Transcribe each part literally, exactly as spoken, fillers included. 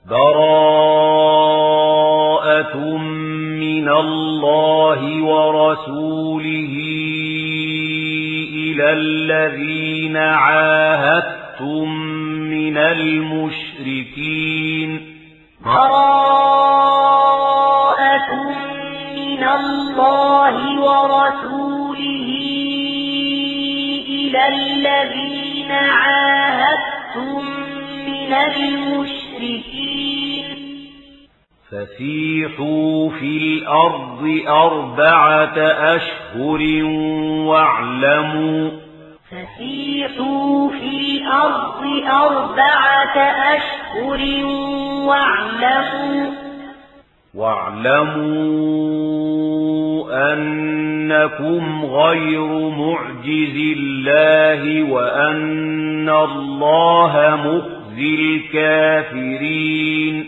براءة من الله ورسوله إلى الذين عاهدتم من المشركين براءة من الله ورسوله إلى الذين عاهدتم من المشركين فسيحوا في الأرض أربعة أشهر واعلموا فسيحوا في الأرض أربعة أشهر واعلموا واعلموا أنكم غير معجز الله وأن الله مخزي الكافرين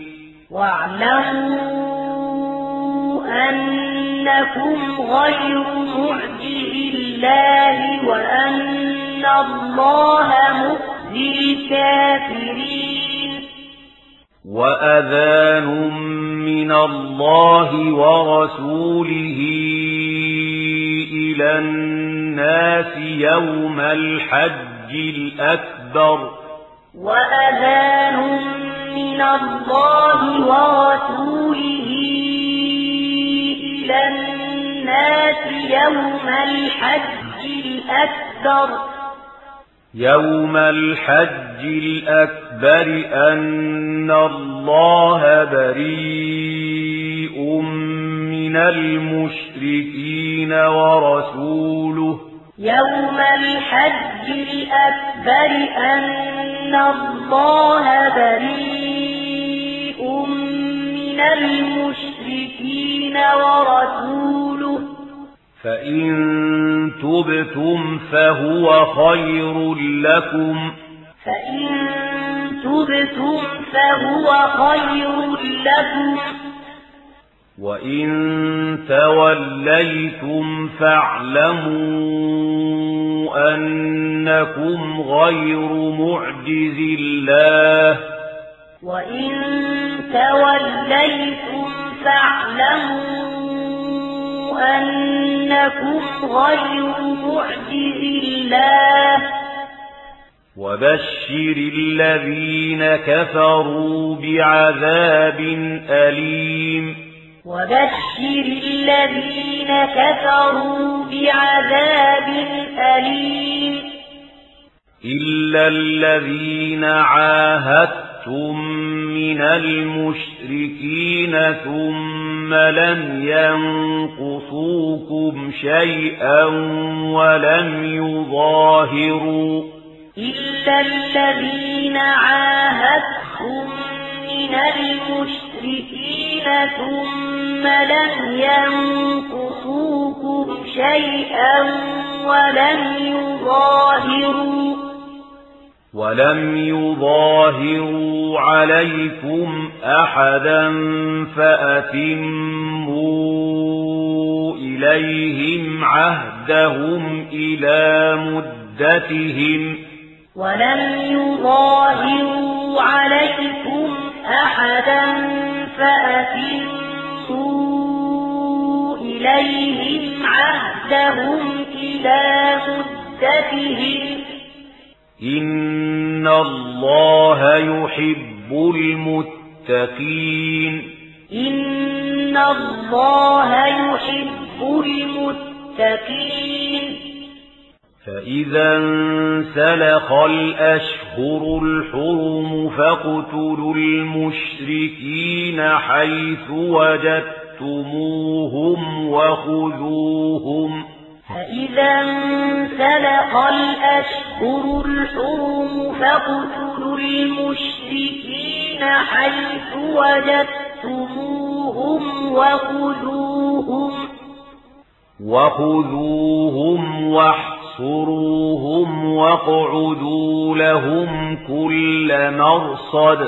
واعلموا أنكم غير معجز الله وأن الله مخزي الكافرين وأذان من الله ورسوله إلى الناس يوم الحج الأكبر وأذان من الله ورسوله إلى الناس يوم الحج الأكبر يوم الحج الأكبر أن الله بريء من المشركين ورسوله يوم الحج الأكبر أن الله بريء من المشركين ورسوله فإن تبتم فهو خير لكم فإن تبتم فهو خير لكم وإن توليتم فاعلموا أنكم غير معجز الله وإن توليتم فاعلموا أنكم غير معجز الله وبشر الذين كفروا بعذاب أليم وبشر الذين كفروا بعذاب أليم إلا الذين عاهدتم من المشركين ثم لم ينقصوكم شيئا ولم يظاهروا إلا الذين عاهدتم من المشركين ثم لم ينقصوكم شيئا ولم يظاهروا ولم يظاهروا عليكم أحدا فأتموا إليهم عهدهم إلى مدتهم ولم يظاهروا عليكم أحدا فأتموا إليهم عهدهم إلى مدتهم إن الله يحب المتقين إن الله يحب المتقين فإذا انسلخ الأشهر الحرم فاقتلوا المشركين حيث وجدتموهم وخذوهم فإذا انسلخ الأشهر الحرم فاقتلوا المشركين حيث وجدتموهم وخذوهم وخذوهم واحصروهم واقعدوا لهم كل مرصد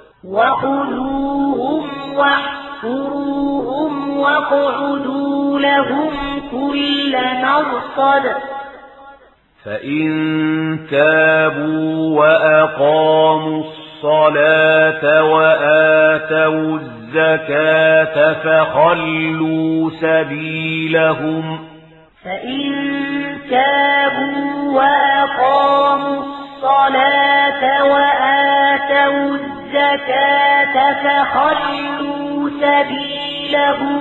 وخذوهم واحصروهم واقعدوا لهم كل مرصد فإن تابوا وأقاموا الصلاة وآتوا وآتوا الزكاة فخلوا سبيلهم فإن تابوا وأقاموا الصلاة وآتوا الزكاة فخلوا سبيلهم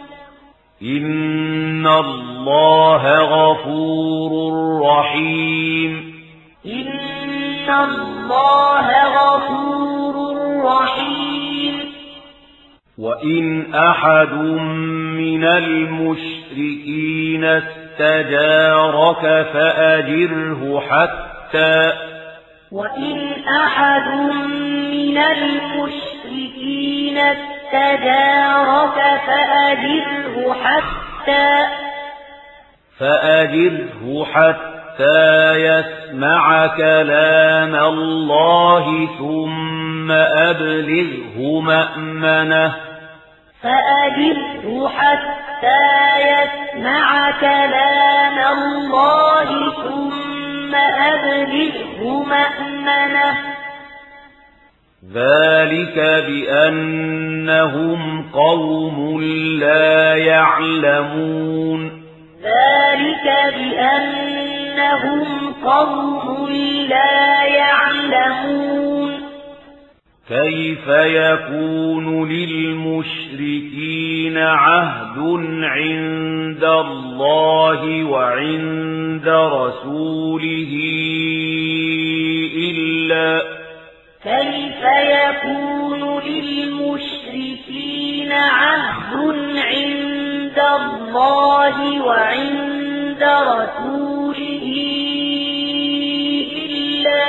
إن الله غفور رحيم إن الله غفور رحيم وإن أحد من المشركين استجارك فأجره حتى وإن أحد من المشركين استجارك فأجره حتى فأجره حتى يسمع كلام الله ثم أبلغه مأمنه فأجره حتى يسمع كلام الله ثم أبلغه مأمنه ذلك بأنهم قوم لا يعلمون ذلك بأنهم قوم لا يعلمون كيف يكون للمشركين عهد عند الله وعند رسوله إلا كيف يكون للمشركين عهد عند الله وعند رسوله إلا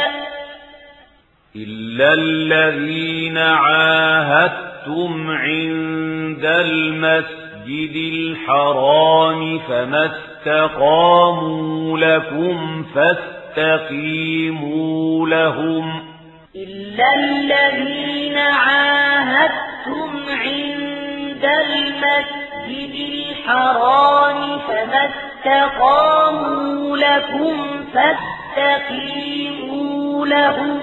إلا الذين عاهدتم عند المسجد الحرام فما استقاموا لكم فاستقيموا لهم إلا الذين عاهدتم عند المسجد الحرام فما استقاموا لكم فاستقيموا لهم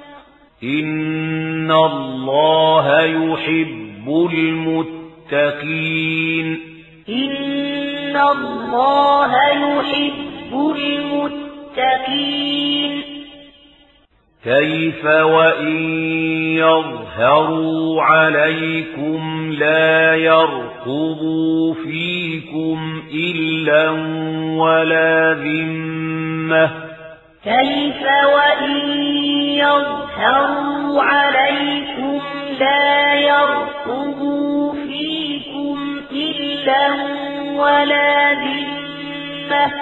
إن الله يحب المتقين إن الله يحب المتقين كيف وإن يظهروا عليكم لا يرقبوا فيكم إلا ولا ذمة كيف وإن يظهروا عليكم لا يرقبوا فيكم إلا ولا ذمة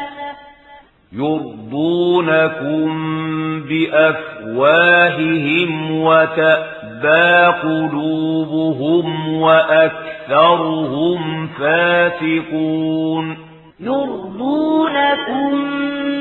يرضونكم بأفواههم وتأبى قلوبهم وأكثرهم فاسقون يرضونكم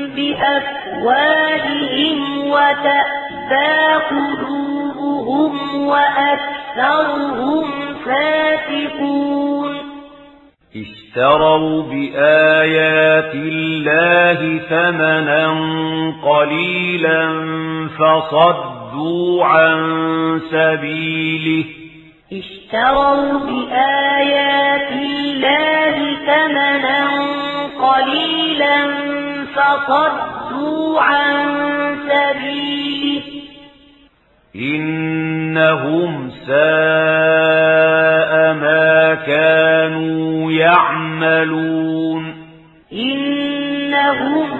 بأفواههم وتأبى قلوبهم وأكثرهم فاسقون اشتروا بآيات الله ثمنا قليلا فصدوا عن سبيله اشتروا بآيات الله ثمنا قليلا فصدوا عن سبيله إنهم ساء ما كانوا يعملون إنهم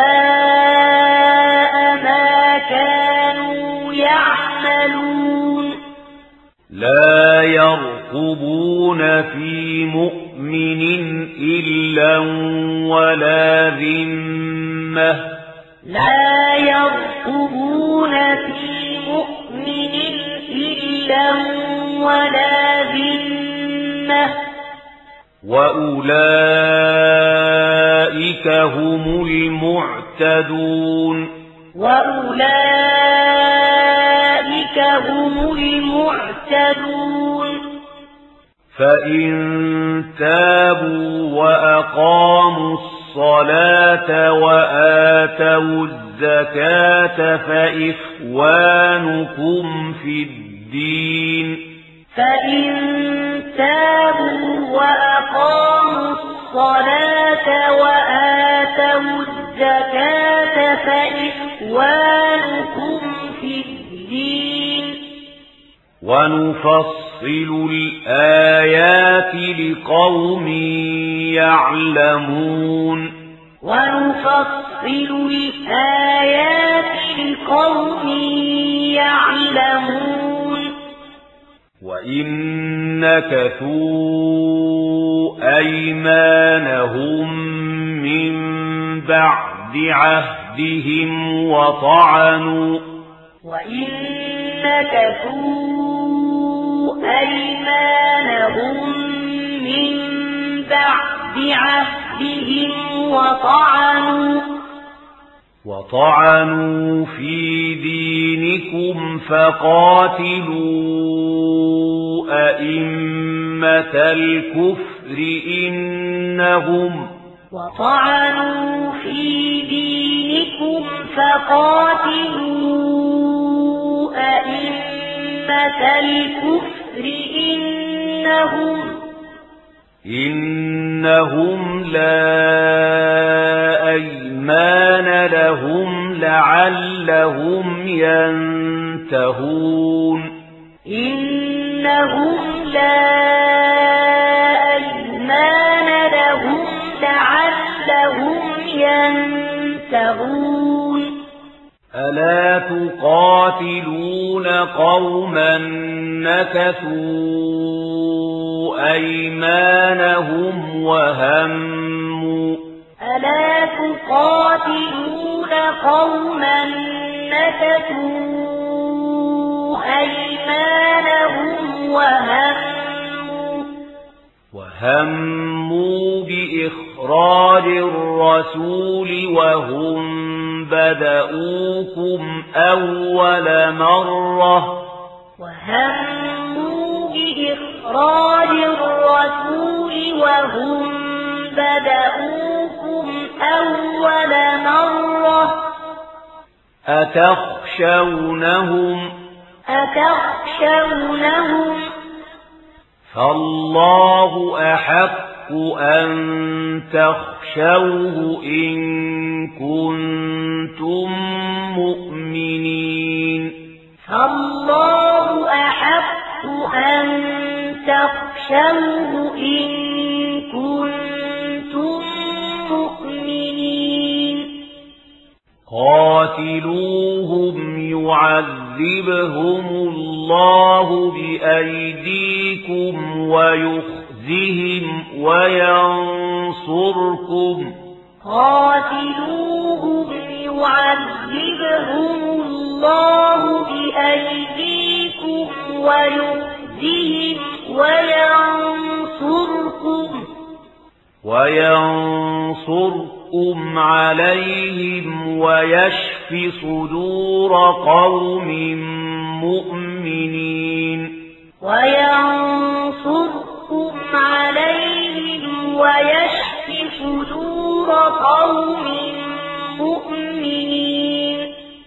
ساء ما كانوا يعملون لا يرقبون في مؤمن إلا ولا ذمة لا يرقبون في مؤمن إلا ولا ذمة وأولئك هم المعتدون وأولئك هم المعتدون فإن تابوا وأقاموا الصلاة وآتوا الزكاة فإخوانكم في الدين فإن تابوا وأقاموا الصلاة وآتوا الزكاة فإخوانكم في الدين ونفصل الآيات لقوم يعلمون ونفصل الآيات لقوم يعلمون وإن نكثوا أيمانهم من بعد عهدهم وطعنوا وإن نكثوا أيمانهم من بعد عهدهم وطعنوا وطعنوا في دينكم فقاتلوا أئمة الكفر إنهم وطعنوا في دينكم فقاتلوا أئمة الكفر إنهم إنهم لا أيمان لهم لعلهم ينتهون إنهم لا أيمان لهم لعلهم ينتهون ألا تقاتلون قوما نكثوا أيمانهم وهموا ألا تقاتلون قوما نكثوا أيمانهم وهموا وهموا بإخراج الرسول وهم بدؤوكم أول مرة وهموا بإخراج الرسول وهم بدؤوكم أول مرة أتخشونهم أتخشونهم فالله أحق أن تخشوه إن كنتم مؤمنين فالله أحق أن تخشوه إن كنتم مؤمنين قاتلوهم يعذبهم الله بأيديكم ويخزهم وينصركم قاتلوهم يعذبهم الله بأيديكم ويخزهم وينصركم وينصركم عليهم ويشف صدور قوم مؤمنين وينصركم عليهم ويشف صدور قوم مؤمنين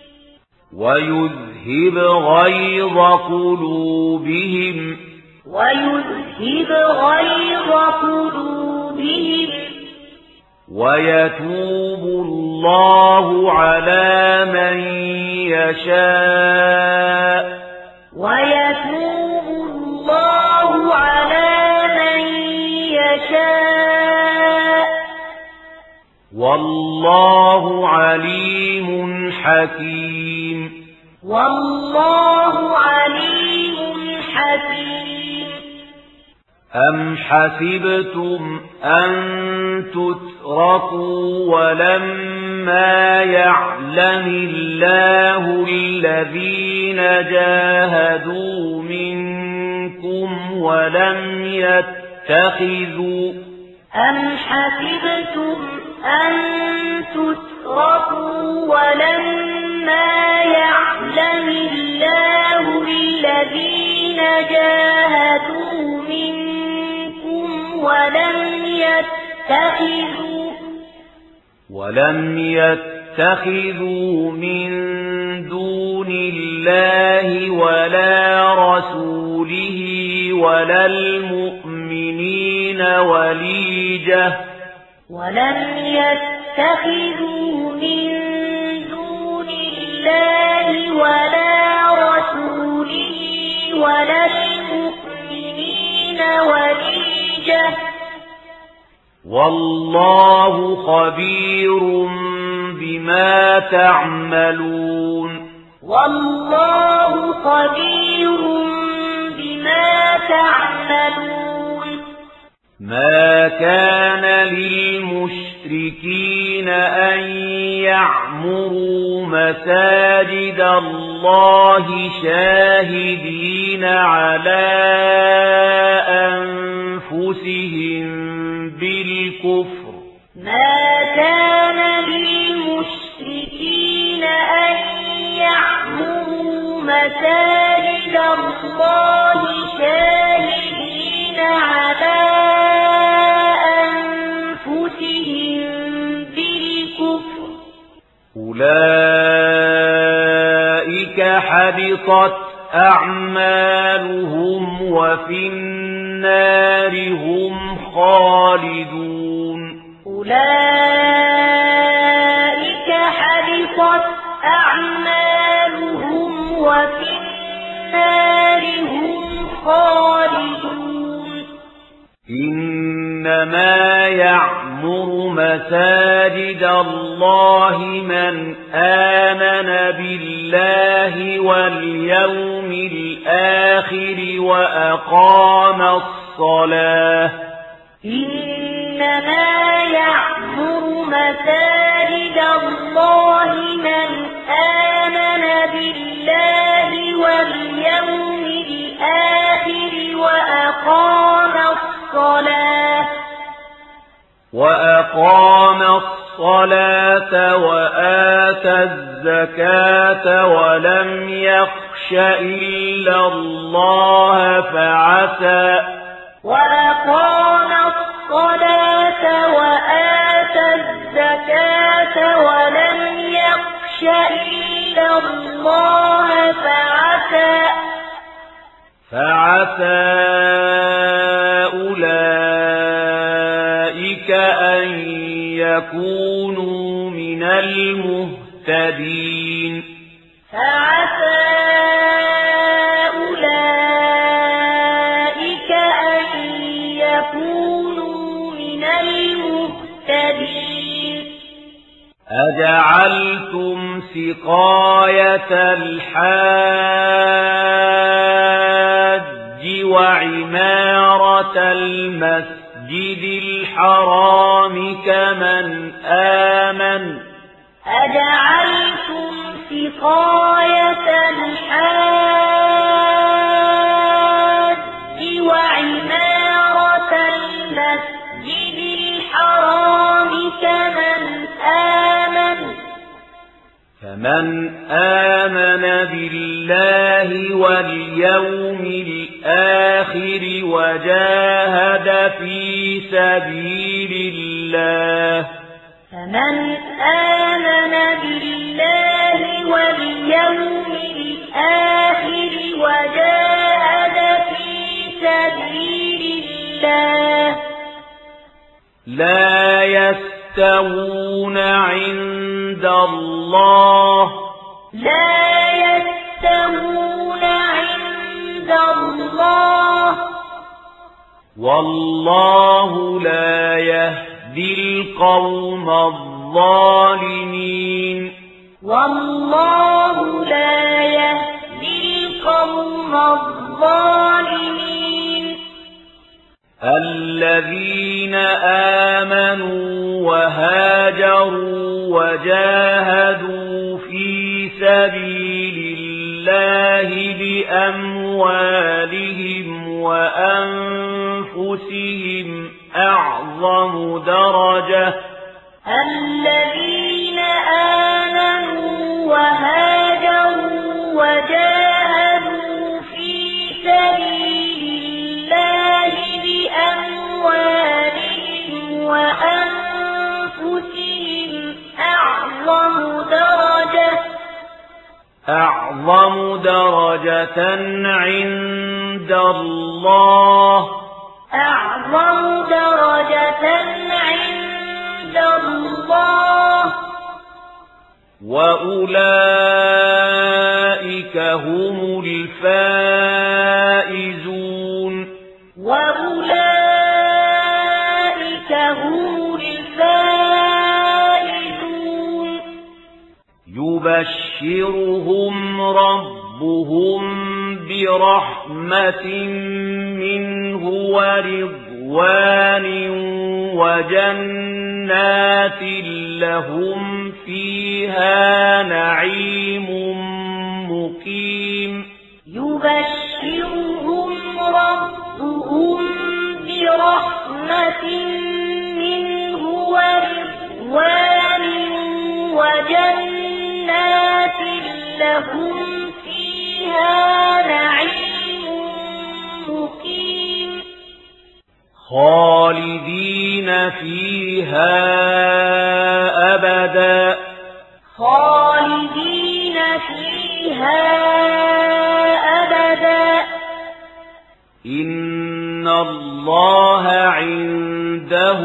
ويذهب غيظ قلوبهم ويذهب غيظ قلوبهم ويتوب الله على من يشاء ويتوب الله على من يشاء والله عليم حكيم والله عليم حكيم أم حسبتم أن تتركوا ولما يعلم الله الذين جاهدوا منكم ولم يتخذوا أم حسبتم أن تتركوا ولما يعلم الله الذين جاهدوا منكم ولم يتخذوا ولم يتخذوا من دون الله ولا رسوله ولا المؤمنين وليجة ولم يتخذوا من دون الله ولا رسوله ولا المؤمنين وليجة والله خبير بما تعملون والله خبير بما تعملون ما كان للمشركين أن يعمروا مساجد الله شاهدين على أنفسهم بالكفر ما كان للمشركين أن يعمروا مساجد الله شاهدين على أنفسهم بالكفر أولئك حبطت أعمالهم وفي النار هم خالدون أولئك حبطت أعمالهم وفي النار هم خالدون إنما يعمر مساجد الله من آمن بالله واليوم الآخر وأقام الصلاة إنما يعمر مساجد الله من آمن بالله واليوم الآخر وأقام الصلاة وأقام الصلاة وآتى الزكاة ولم يخش إلا الله فعسى وأقام الصلاة وآتى الزكاة ولم يخش إلا الله فعسى فعسى أولئك أن يكونوا من المهتدين فعسى أولئك أن يكونوا من المهتدين أجعلتم سقاية الحاج وعمارة المسجد الحرام كمن آمن أجعلتم سقاية الحاج وعمارة المسجد الحرام كمن آمن فمن آمن بالله واليوم الآخر وجاهد في سبيل الله فمن آمن بالله واليوم الآخر وجاهد في سبيل الله لا يستوون عند الله لا يستوون عند الله والله لا يهدي القوم الظالمين والله لا يهدي القوم الظالمين الذين آمنوا وهاجروا وجاهدوا في سبيل الله بأموالهم وأنفسهم أعظم درجة الذين آمنوا وهاجروا وجاهدوا في سبيل الله بأموالهم وأنفسهم أعظم درجة أعظم درجة عند عند الله أعظم درجة عند الله وأولئك هم الفائزون وأولئك هم الفائزون يبشرهم ربهم برحمة منه ورضوان وجنات لهم فيها نعيم مقيم يبشرهم ربهم برحمة منه ورضوان وجنات لهم فيها نعيم مقيم خالدين فيها أبدا خالدين فيها أبدا إن الله عنده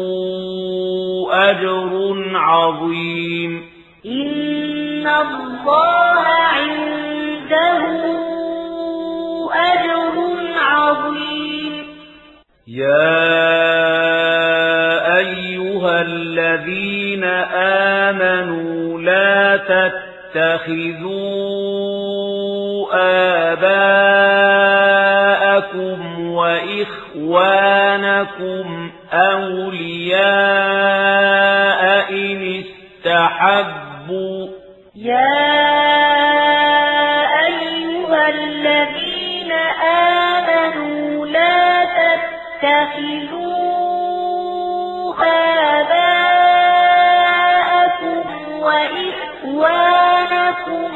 أجر عظيم إن الله عنده أجر عظيم يا أيها الذين آمنوا لا تتخذوا آباءكم وإخوانكم أولياء إن استحبوا يا أيها الذين آمنوا لا تتخذوا آباءكم وإخوانكم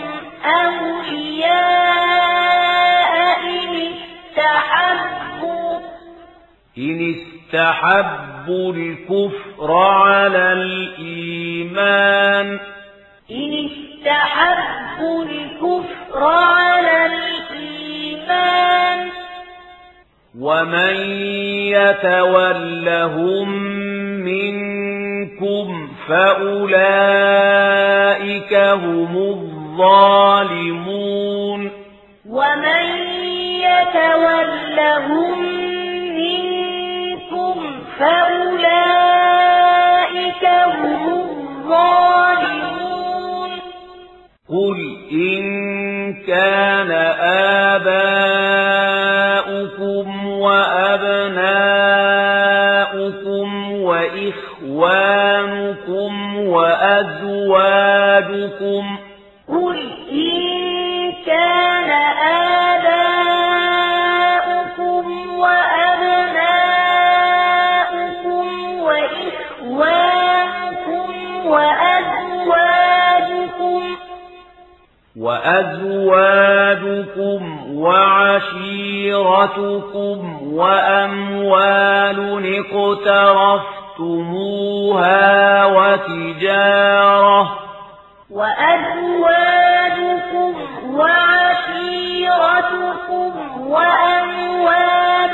أولياء إن استحبوا إن استحبوا الكفر على الإيمان إن استحبوا الكفر على الإيمان ومن يتولهم منكم فأولئك هم الظالمون ومن يتولهم منكم فأولئك هم الظالمون قل إن كان آباؤكم وأبناؤكم وإخوانكم وأزواجكم قل إن كان آباؤكم وأبناؤكم وإخوانكم وأزواجكم وأزواجكم وعشيرتكم وأموال اقترفتموها وتجارة وأزواجكم وعشيرتكم وأموال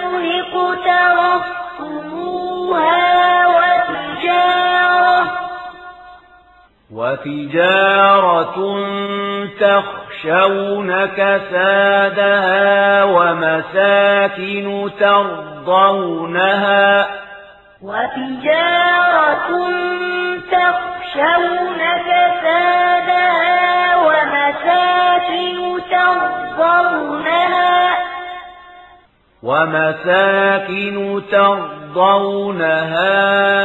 اقترفتموها وتجارة وتجارة تخشون كسادها ومساكن ترضونها وتجارة تخشون كسادها ومساكن ترضونها ومساكن ترضونها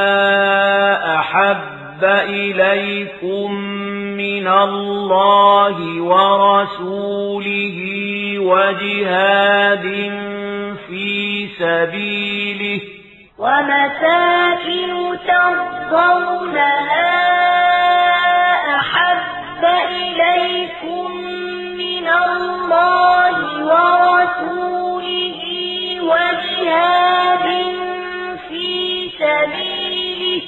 أحب إليكم من الله ورسوله وجهاد في سبيله ومساكن ترضونها أحب إليكم من الله ورسوله وجهاد في سبيله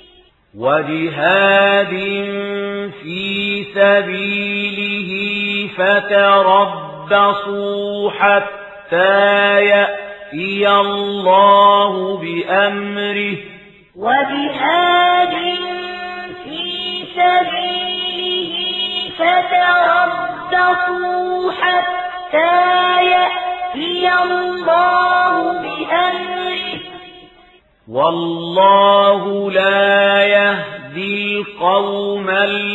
وجهاد في سبيله فتربصوا حتى حتى يأتي الله بأمره وجهاد في سبيله فتربصوا حتى يأتي الله بأمره والله لا يهدي القوم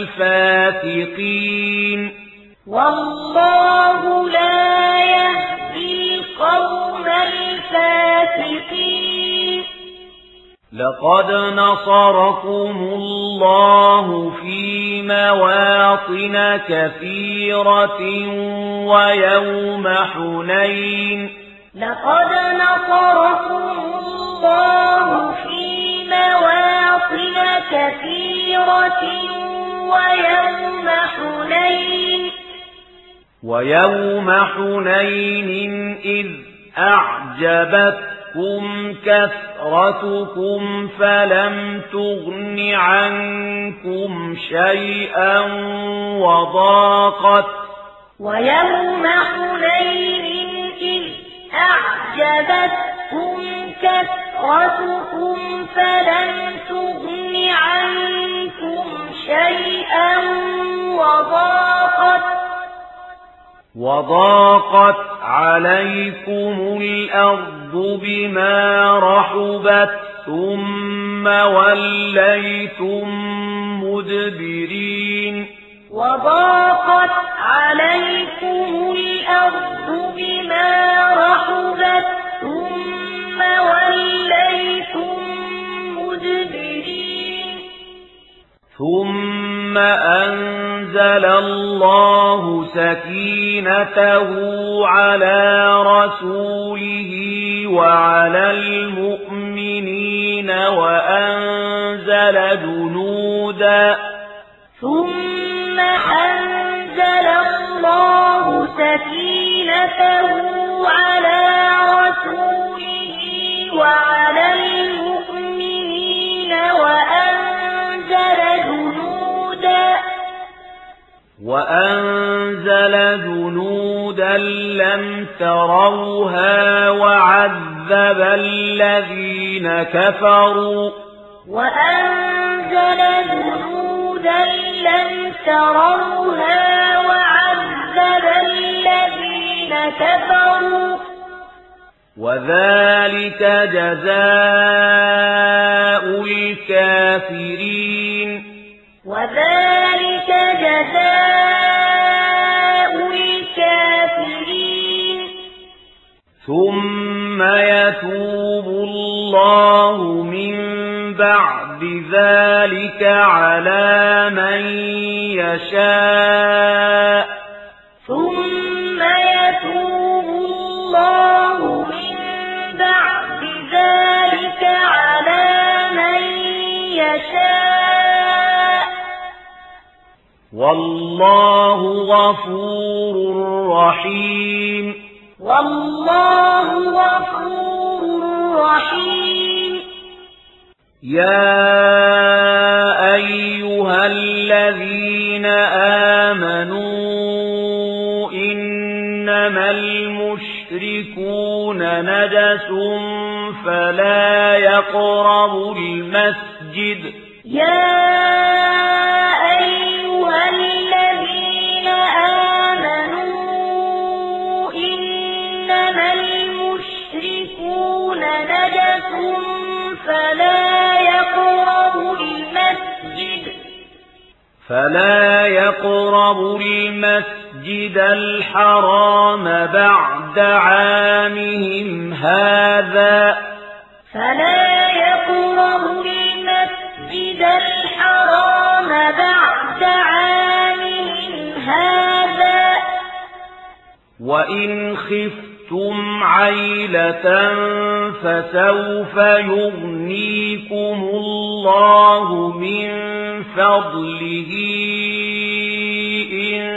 الفاسقين والله لا يهدي القوم الفاسقين لقد نصركم الله في مواطن كثيرة ويوم حنين لقد نصركم الله في مواطن كثيرة ويوم حنين ويوم حنين إذ أعجبتكم كثرتكم فلم تغن عنكم شيئا وضاقت ويوم حنين إذ أعجبتكم كثرتكم فلم تغن عنكم شيئا وضاقت وضاقت عليكم الأرض بما رحبت ثم وليتم مدبرين وضاقت عليكم الأرض بما رحبت ثم وليتم مدبرين ثم أنزل الله سكينته على رسوله وعلى المؤمنين وأنزل جنودا ثم أنزل الله سكينته على رسوله وعلى المؤمنين وأنزل جنودا وأنزل جنودا لم تروها وعذب الذين كفروا وأنزل جنودا لم تروها وعذب الذين كفروا وذلك جزاء الكافرين وذلك جزاء الكافرين ثم يتوب الله من بعد ذلك على من يشاء ثم يتوب الله من بعد ذلك على من يشاء والله غفور رحيم والله غفور رحيم يا أيها الذين آمنوا إنما المشركون نجس فلا يقربوا المسجد يا أيها الذين آمنوا إنما المشركون نجس فلا يقربوا المسجد فلا يقربوا المسجد الحرام بعد عامهم هذا فلا يقربوا المسجد الحرام بعد عامهم هذا وإن خفتم عيلة فسوف يغنيكم الله من فضله إن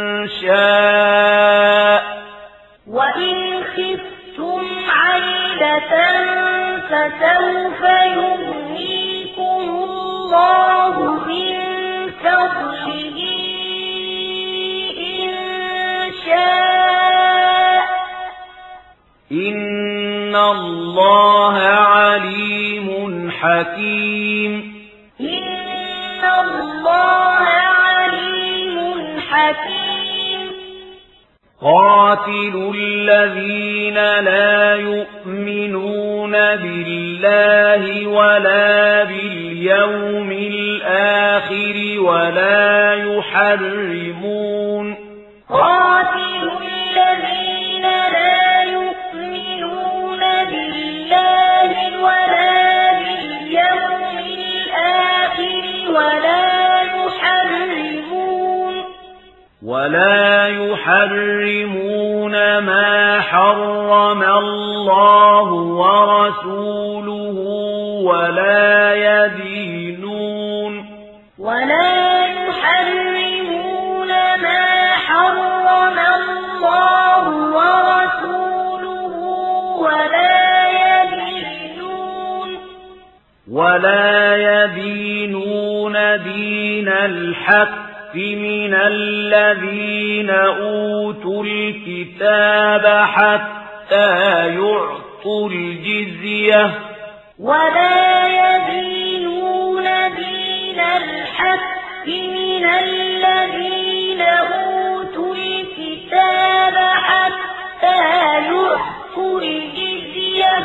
شاء وإن خفتم عيلة فسوف يغنيكم الله من فضله إن شاء إن الله عليم حكيم إن الله عليم حكيم قاتلوا الذين لا يؤمنون بالله ولا باليوم الآخر ولا يحرمون قاتلوا الذين لا يؤمنون بالله ولا باليوم الآخر ولا يحرمون ولا يحرمون ما حرم الله ورسوله ولا يدينون ولا يحرمون ما حرم الله ورسوله ولا يدينون ولا يدينون دين الحق من الذين أوتوا الكتاب حتى يعطوا الجزية ولا يدينون دين الحق من الذين أوتوا الكتاب حتى يعطوا الجزية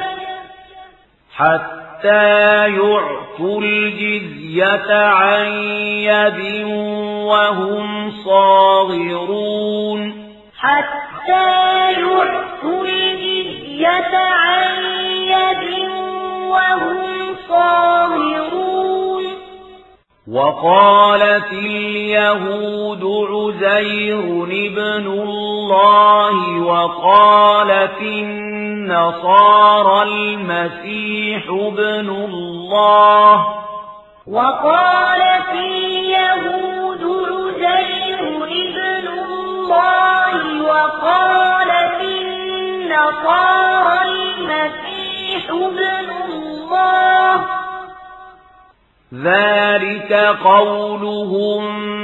حتى يعطوا الجزية عن يد وهم صاغرون حتى يعطوا الجزية عن يد وهم صاغرون وقالت اليهود عزير ابن الله وقالت النصارى المسيح ابن الله وقالت اليهود عزير ابن الله وقالت النصارى المسيح ابن الله ذلك قولهم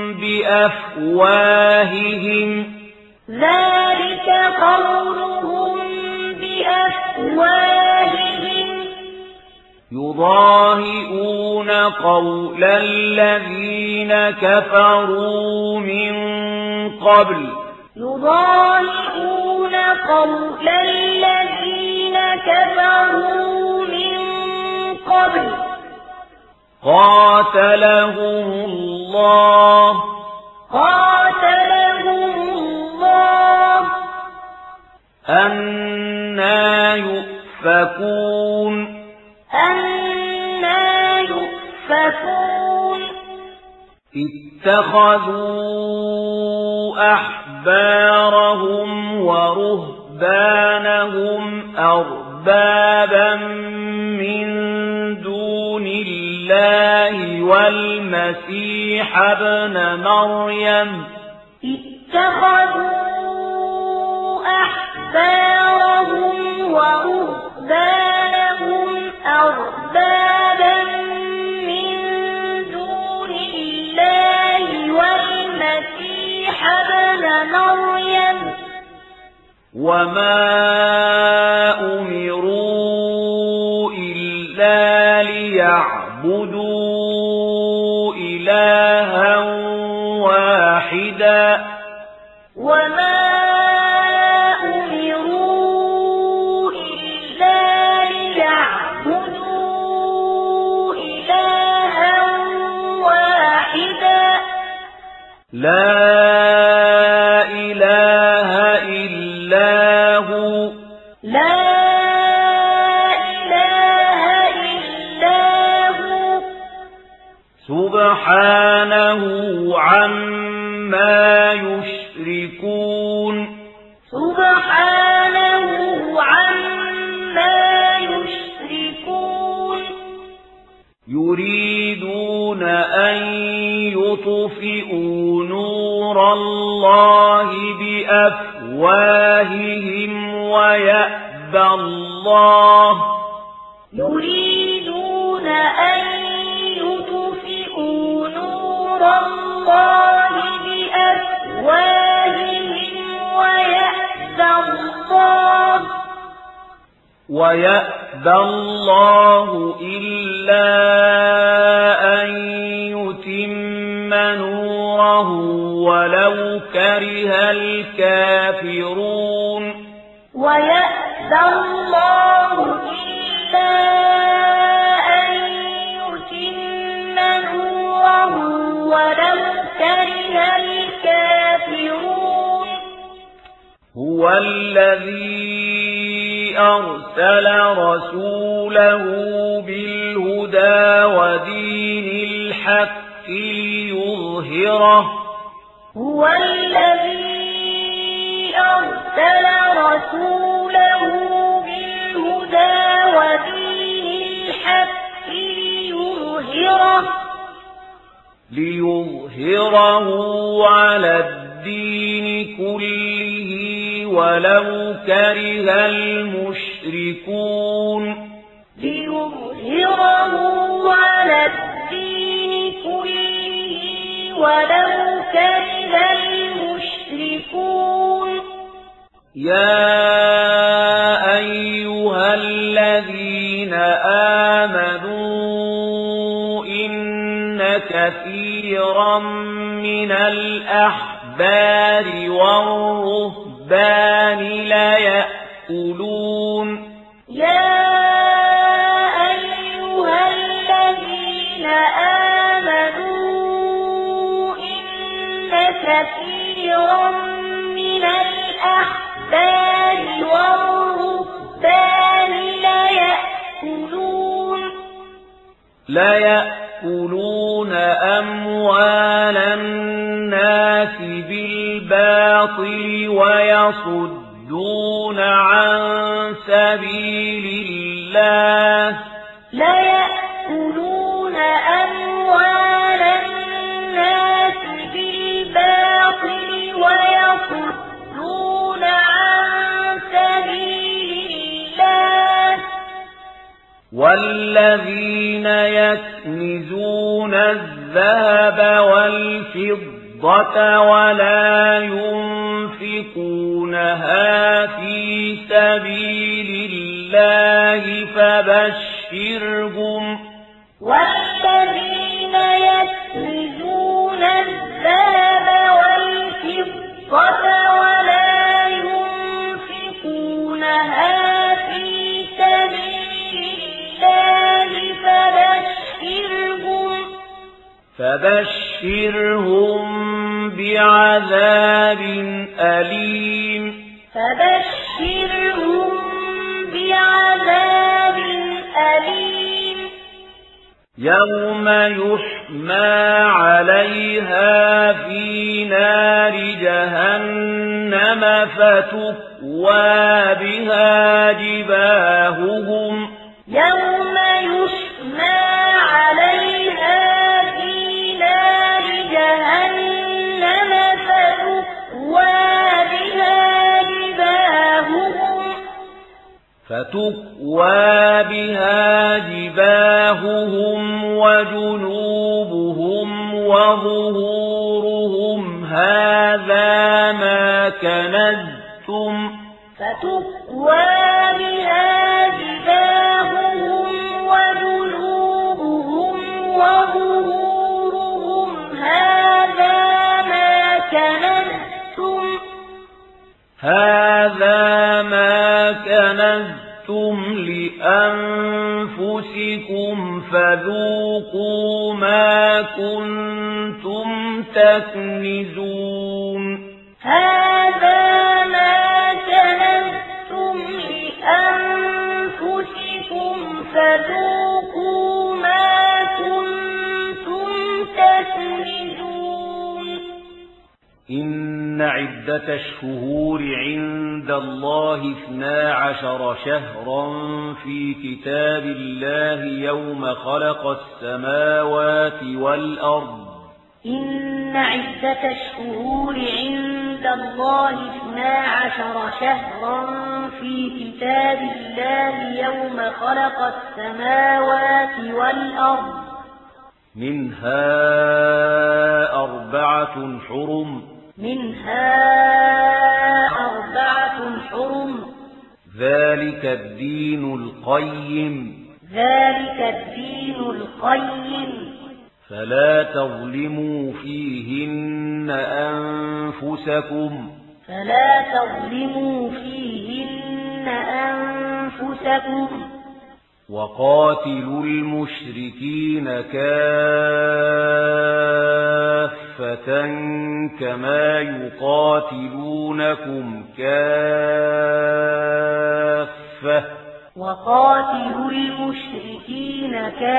بأفواههم ذلك قولهم بأفواههم يضاهئون قول الذين كفروا من قبل يضاهئون قول الذين كفروا من قبل قاتلهم الله قاتلهم الله أنى يؤفكون أنى يؤفكون اتخذوا أحبارهم ورهبانهم أربابا من دون الله والمسيح ابن مريم اتخذوا أحبارهم ورهبانهم أربابا من دون الله والمسيح ابن مريم وما أمروا إلا ليعبدوا إلها واحدا وما أمروا إلا ليعبدوا إلها واحدا لا إله إلا هو لا إله إلا هو سبحانه عما يشركون سبحانه عما يشركون يريدون أن يطفئوا نور الله بأفواههم ويأبى الله يريدون أن يطفئوا نور الله بأفواههم ويأبى الله ويأبى الله إلا أن يتم نوره ولو كره الكافرون ويأبى الله إلا أن يتم نوره ولو كره الكافرون هو الذي أرسل رسوله بالهدى ودين الحق ليظهره هو الذي أرسل رسوله بالهدى ودين الحق ليظهره ليظهره على الدين كله ولو كره المشركون ليظهره على الدين كله ولو كره المشركون يا أيها الذين آمنوا إن كثيرا من الأحبار والرهبان ليأكلون يا أيها الذين آمنوا إن كثيرا من الأحبار والرهبان ليأكلون ليأكلون أموال الناس بالباطل ويصدون عن سبيل الله ليأكلون أموال الناس بالباطل ويصدون عن سبيل الله والذين يكنزون الذهب والفضة ولا ينفقونها في سبيل الله فبشرهم والذين يكنزون الذهب والفضة ولا ينفقونها في سبيل الله فبشرهم فبشرهم بعذاب أليم فبشرهم بعذاب أليم يوم يحمى عليها في نار جهنم فتكوى بها جباههم يوم يحمى عليها في نار جهنم فتكوى بها جباههم فتكوى بها جباههم وجنوبهم وظهورهم هذا ما كنزتم فتكوى بها جباههم وجنوبهم وظهورهم هذا ما كنزتم هذا ما كنزتم لأنفسكم فذوقوا ما كنتم تكنزون هذا ما كنزتم لأنفسكم فذوقوا ما كنتم تكنزون إن عدة الشهور عند الله اثنا عشر شهرا في كتاب الله يوم خلق السماوات والأرض إن عدة الشهور عند الله اثنا عشر شهرا في كتاب الله يوم خلق السماوات والأرض منها أربعة حرم منها أربعة حرم ذلك الدين القيم ذلك الدين القيم فلا تظلموا فيهن أنفسكم فلا تظلموا فيهن أنفسكم وقاتلوا المشركين كافة كما يقاتلونكم كافة وقاتلوا المشركين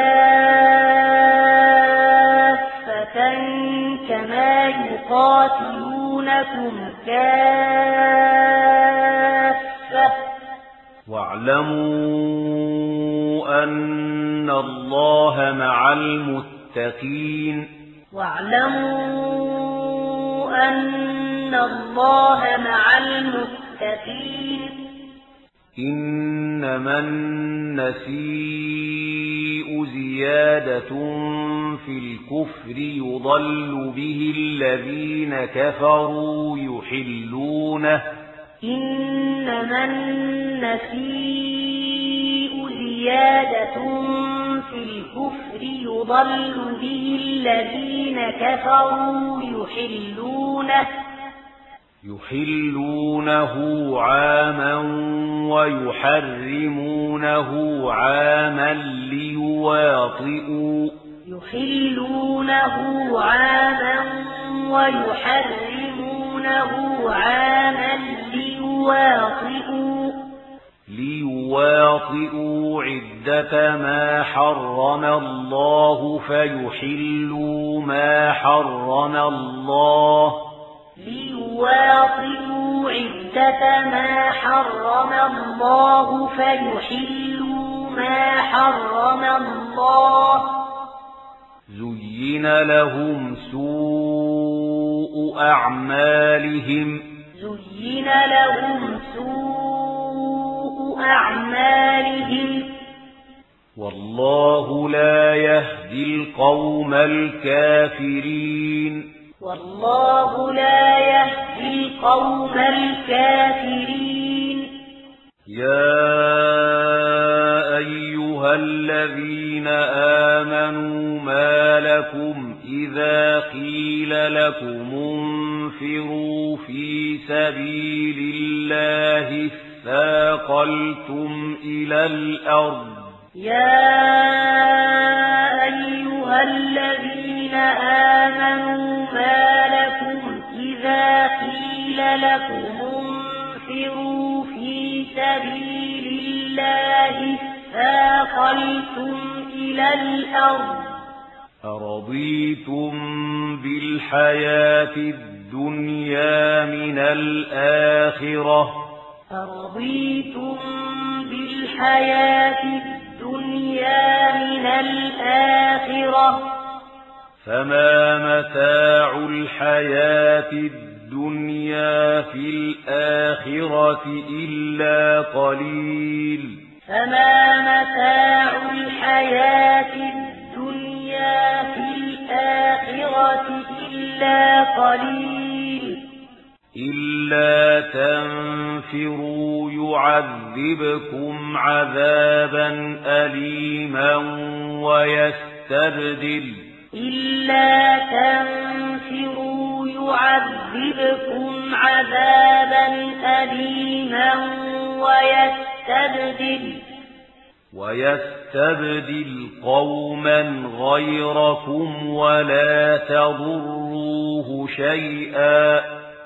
كافة كما يقاتلونكم كافة واعلموا أن الله مع المتقين واعلموا أن الله مع المتقين إنما النسيء زيادة في الكفر يضل به الذين كفروا يحلونه إنما النسيء زيادة في الكفر يضل به الذين كفروا يحلونه يحلونه عاما ويحرمونه عاما ليواطئوا يحلونه عاما ويحرمونه عاما ليواطئوا ليواطئوا عدة ما حرم الله فيحلوا ما حرم الله ليواطئوا عدة ما حرم الله فيحلوا ما حرم الله زين لهم سوء أعمالهم زين لهم سوء أعمالهم والله لا يهدي القوم الكافرين والله لا يهدي القوم الكافرين يا أيها الذين آمنوا ما لكم إذا قيل لكم انفروا في سبيل الله اثاقلتم إلى الأرض يا أيها الذين آمنوا ما لكم إذا قيل لكم انفروا في سبيل الله اثاقلتم إلى الأرض أرضيتم بالحياة الدنيا من الآخرة أرضيتم بالحياة الدنيا من الآخرة فما متاع الحياة الدنيا في الآخرة إلا قليل فما متاع الحياة الدنيا في الآخرة إلا قليل إلا تنفروا يعذبكم عذابا أليما ويستبدل إلا تنفروا يعذبكم عذابا أليما ويستبدل ويستبدل قوما غيركم ولا تضروه شيئا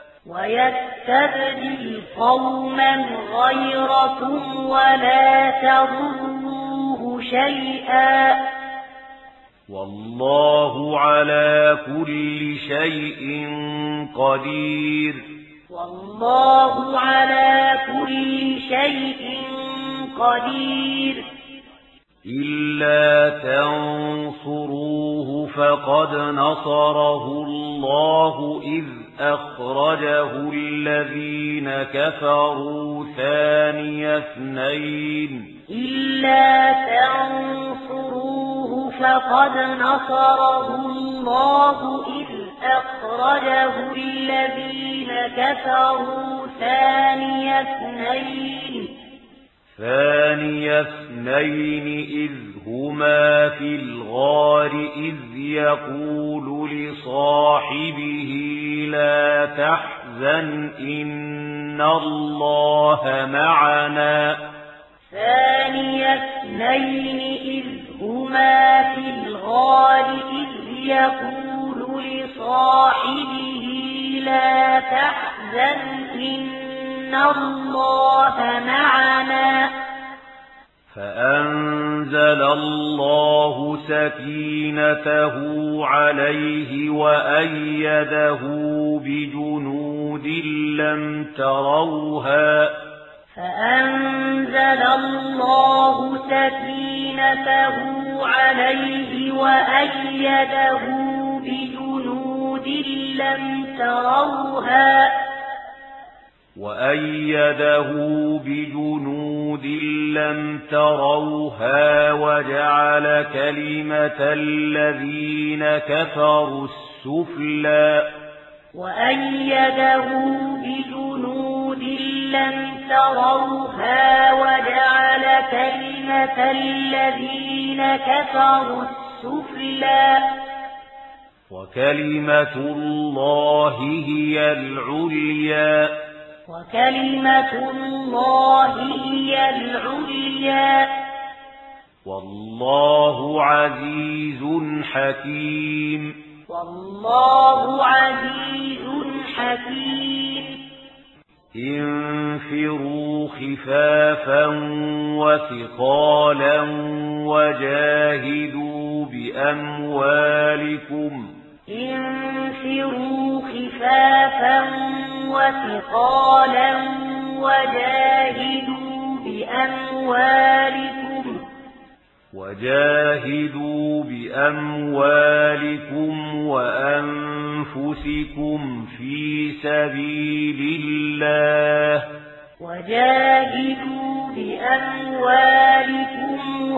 ويستبدل قوما غيركم ولا تضروه شيئا والله على كل شيء قدير والله على كل شيء قدير إلا تنصروه فقد نصره الله إذ أخرجه الذين كفروا ثاني اثنين إلا تنصروه فقد نصره الله إذ أخرجه الذين كفروا ثاني اثنين ثاني اثنين إذ هما في الغار إذ يقول لصاحبه لا تحزن إن الله معنا ثاني اثنين إذ هما في الغار إذ يقول لصاحبه لا تحزن إن الله معنا فأنزل الله سكينته عليه وأيده بجنود لم تروها فأنزل الله سكينته عليه وأيده بجنود لم تروها وأيده بجنود لم تروها وجعل كلمة الذين كفروا السفلى وأيده بجنود لم تروها وجعل كلمة الذين كفروا السفلى وكلمة الله هي العليا وكلمة الله هي العليا والله عزيز حكيم والله عزيز حكيم انفروا خفافا وثقالا وجاهدوا بأموالكم انفروا خفافا وثقالا وجاهدوا بأموالكم وجاهدوا بأموالكم وأنفسكم في سبيل الله وجاهدوا بأموالكم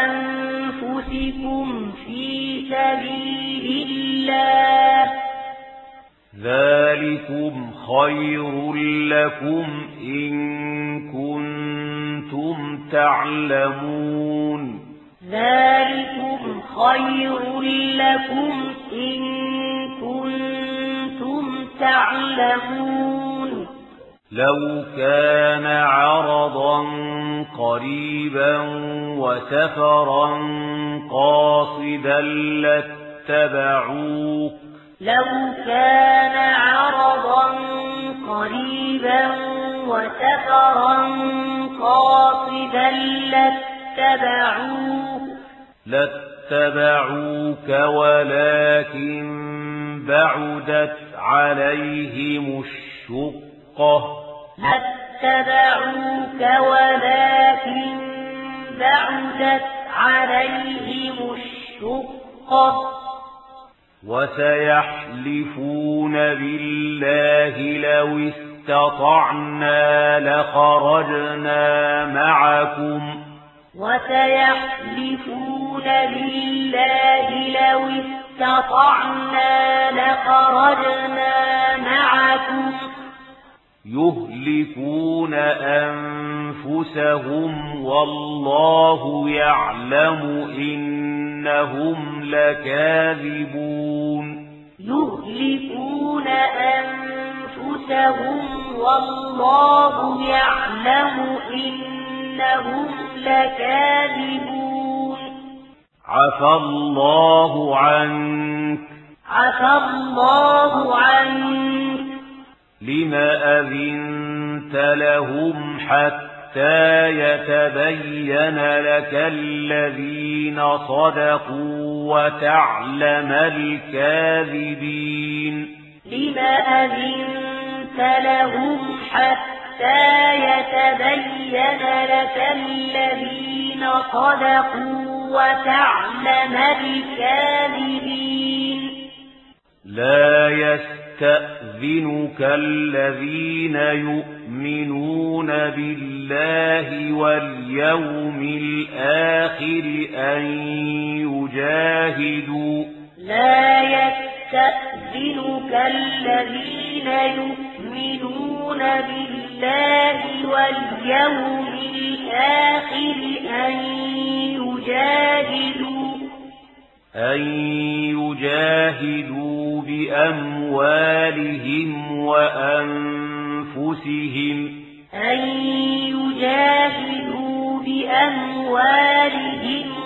وأنفسكم في سبيل الله ذلكم خير لكم إن كنتم تعلمون ذلكم خير لكم إن كنتم تعلمون لو كان عرضا قريبا وسفرا قاصدا لاتبعوك لو كان عرضا قريبا وسفرا قاصدا لاتبعوك لاتبعوك ولكن بعدت عليهم الشقة لاتبعوك ولكن بعدت عليهم الشقة وسيحلفون بالله لو استطعنا لخرجنا معكم وسيحلفون بالله لو استطعنا لخرجنا معكم يهلكون أنفسهم والله يعلم إنهم لكاذبون يهلكون أنفسهم والله يعلم إنهم لكاذبون عفى الله عنك عفى الله عنك لما أذنت لهم حتى يتبين لك الذين صدقوا وتعلم الكاذبين لما أذنت لهم حتى يتبين لك الذين صدقوا وتعلم الكاذبين لا يستأذنك الذين يؤمنون بالله واليوم الآخر أن يجاهدوا لا يستأذنك الذين يؤمنون بالله واليوم الآخر الآخر أن يجاهدوا أن يجاهدوا بأموالهم وأنفسهم أن يجاهدوا بأموالهم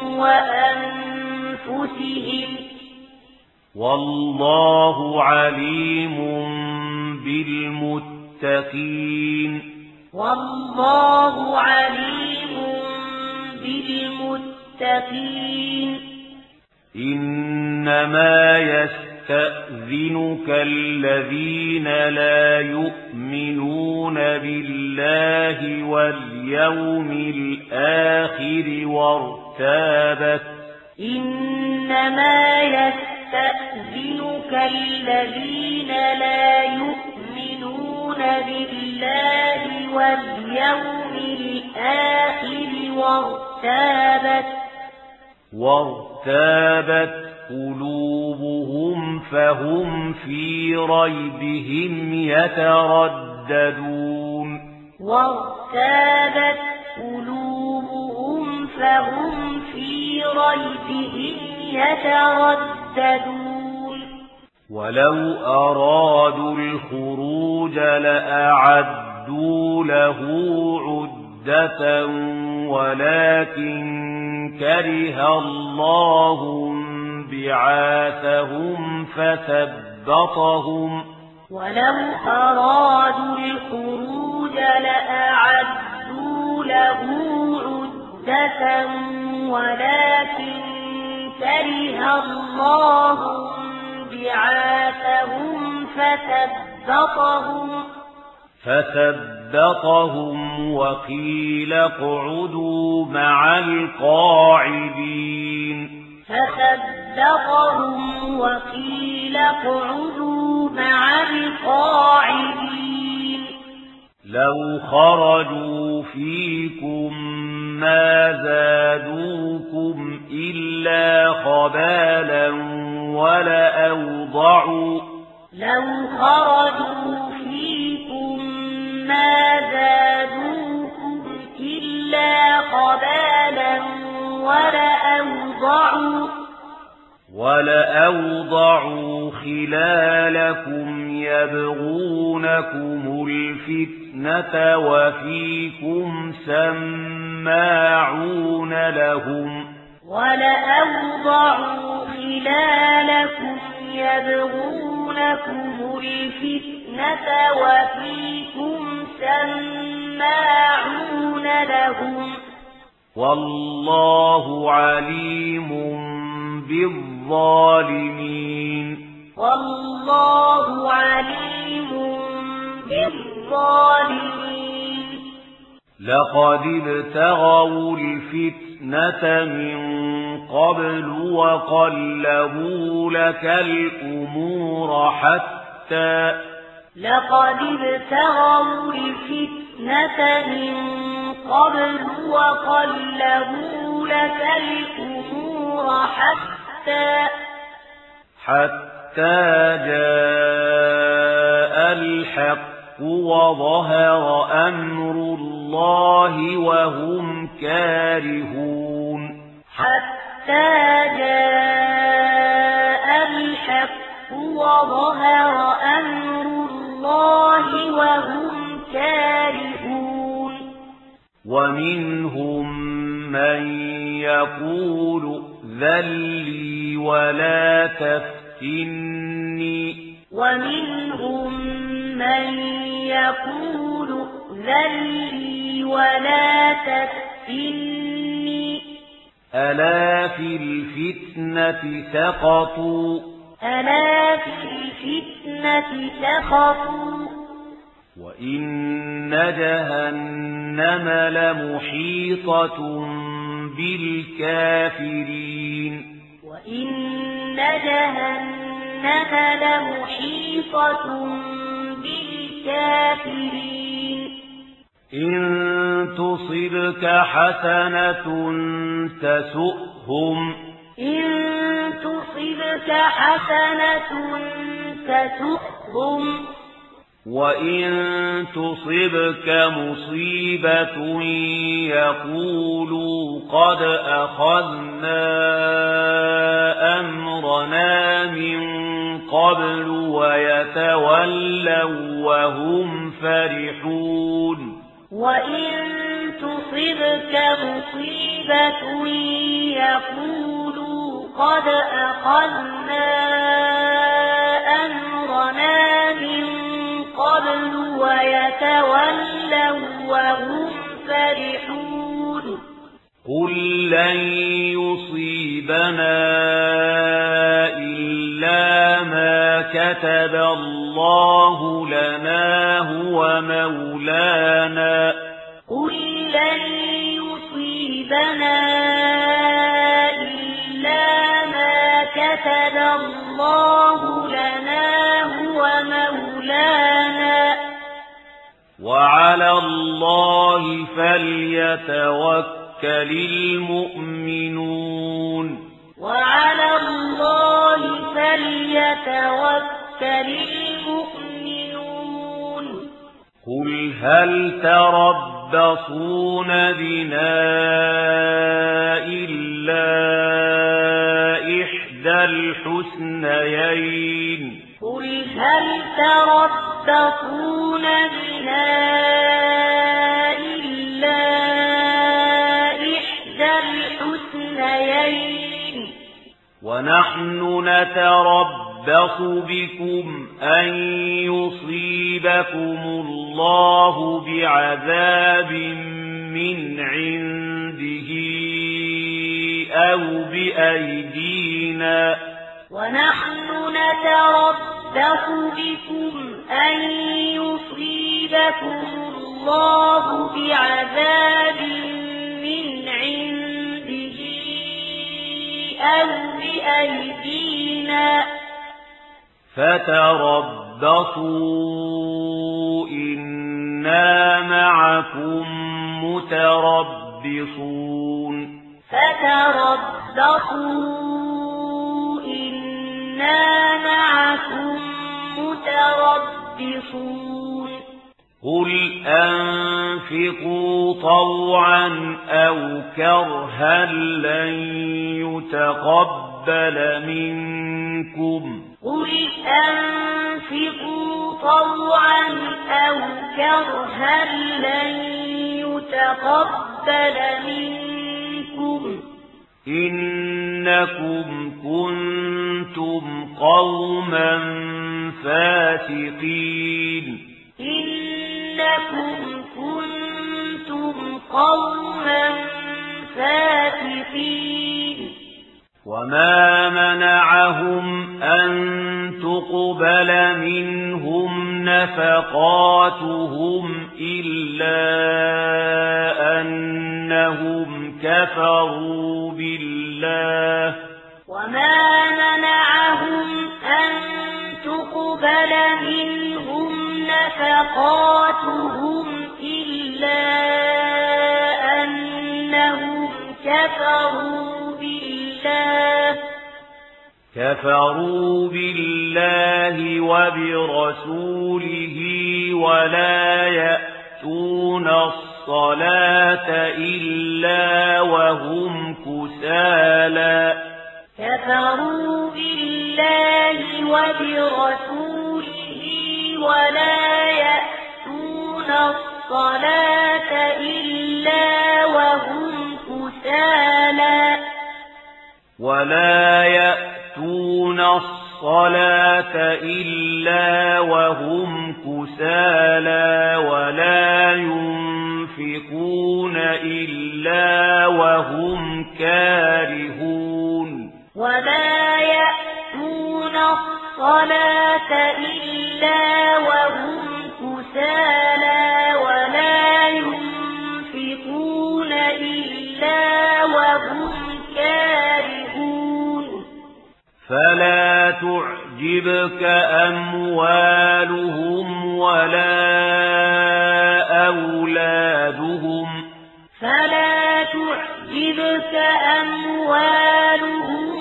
وأنفسهم والله عليم بالمتقين والله عليم بالمتقين إنما يستأذنك الذين لا يؤمنون بالله واليوم الآخر وارتابت إنما يستأذنك الذين لا يؤمنون بالله واليوم الآخر وارتابت وارتابت قلوبهم فهم في ريبهم يترددون وارتابت قلوبهم فهم في ريبهم يترددون ولو أرادوا الخروج لأعدوا له عدة ولكن كره الله بعاثهم فثبطهم ولو أرادوا الخروج لأعدوا له عدة ولكن كره الله بعاثهم فثبطهم فثبطهم وقيل اقعدوا مع القاعدين فثبطهم وقيل اقعدوا مع القاعدين لو خرجوا فيكم ما زادوكم إلا خبالا ولأوضعوا لو خرجوا فيكم ما زادوكم إلا خبالا ولأوضعوا ولأوضعوا خلالكم يبغونكم الفتنة وفيكم سماعون لهم ولأوضعوا خلالكم يبغونكم الفتنة وفيكم سماعون لهم والله عليم بالظالمين والله عليم بالظالمين لقد ابتغوا الفتنة من قبل وقلبوا لك الأمور حتى لقد ابتغوا الفتنة من قبل وقلبوا لك الأمور حتى حتى جاء الحق وظهر أمر الله وهم كارهون حتى جاء الحق وظهر أمر الله وهم كارهون ومنهم من يقول ذلي ولا تفتني ومنهم من يقول ذلي ولا تفتني ألا في الفتنة سقطوا ألا في الفتنة سقطوا وإن جهنم لمحيطة بالكافرين وإن جهنم لمحيطة بالكافرين إن تصبك حسنة تسؤهم إن تصبك حسنة تسؤهم وإن تصبك مصيبة يقولوا قد أخذنا أمرنا من قبل ويتولوا وهم فرحون وإن تصبك مصيبة يقولوا قد أخذنا أمرنا من قبل ويتولوا وهم فرحون قل لن يصيبنا إلا ما كتب الله لنا هو مولانا قل لن يصيبنا إلا ما كتب الله لنا هو مولانا وعلى الله فليتوكل المؤمنون وعلى الله فليتوكل المؤمنون قل هل تربصون بنا إلا إحدى الحسنيين قل هل تربصون بنا إلا إحدى الحسنيين ونحن نتربص بكم أن يصيبكم الله بعذاب من عنده أو بأيدينا ونحن نتربص بكم أن يصيبكم الله بعذاب من عنده أو بأيدينا فتربصوا إنا معكم متربصون فتربصوا إنا معكم متربصون قل أنفقوا طوعا أو كرها لن يتقبل منكم قل أنفقوا طوعا أو كرها لن يتقبل منكم إنكم كنتم قوما فاسقين إنكم كنتم قوما فاسقين وما منعهم أن تقبل منهم نفقاتهم إلا أنهم كفروا بالله وما منعهم أن تقبل منهم نفقاتهم إلا أنهم كفروا بالله كفروا بالله وبرسوله ولا يأتون الصلاة إلا وهم كسالى كفروا بالله وبرسوله ولا يأتون الصلاة إلا وهم كسالى ولا يأتون الصلاة إلا وهم كسالى ولا ينفقون إلا وهم كارهون ولا يأتون الصلاة إلا وهم كسالى ولا ينفقون إلا وهم كارهون فلا تعجبك أموالهم ولا أولادهم فلا تعجبك أموالهم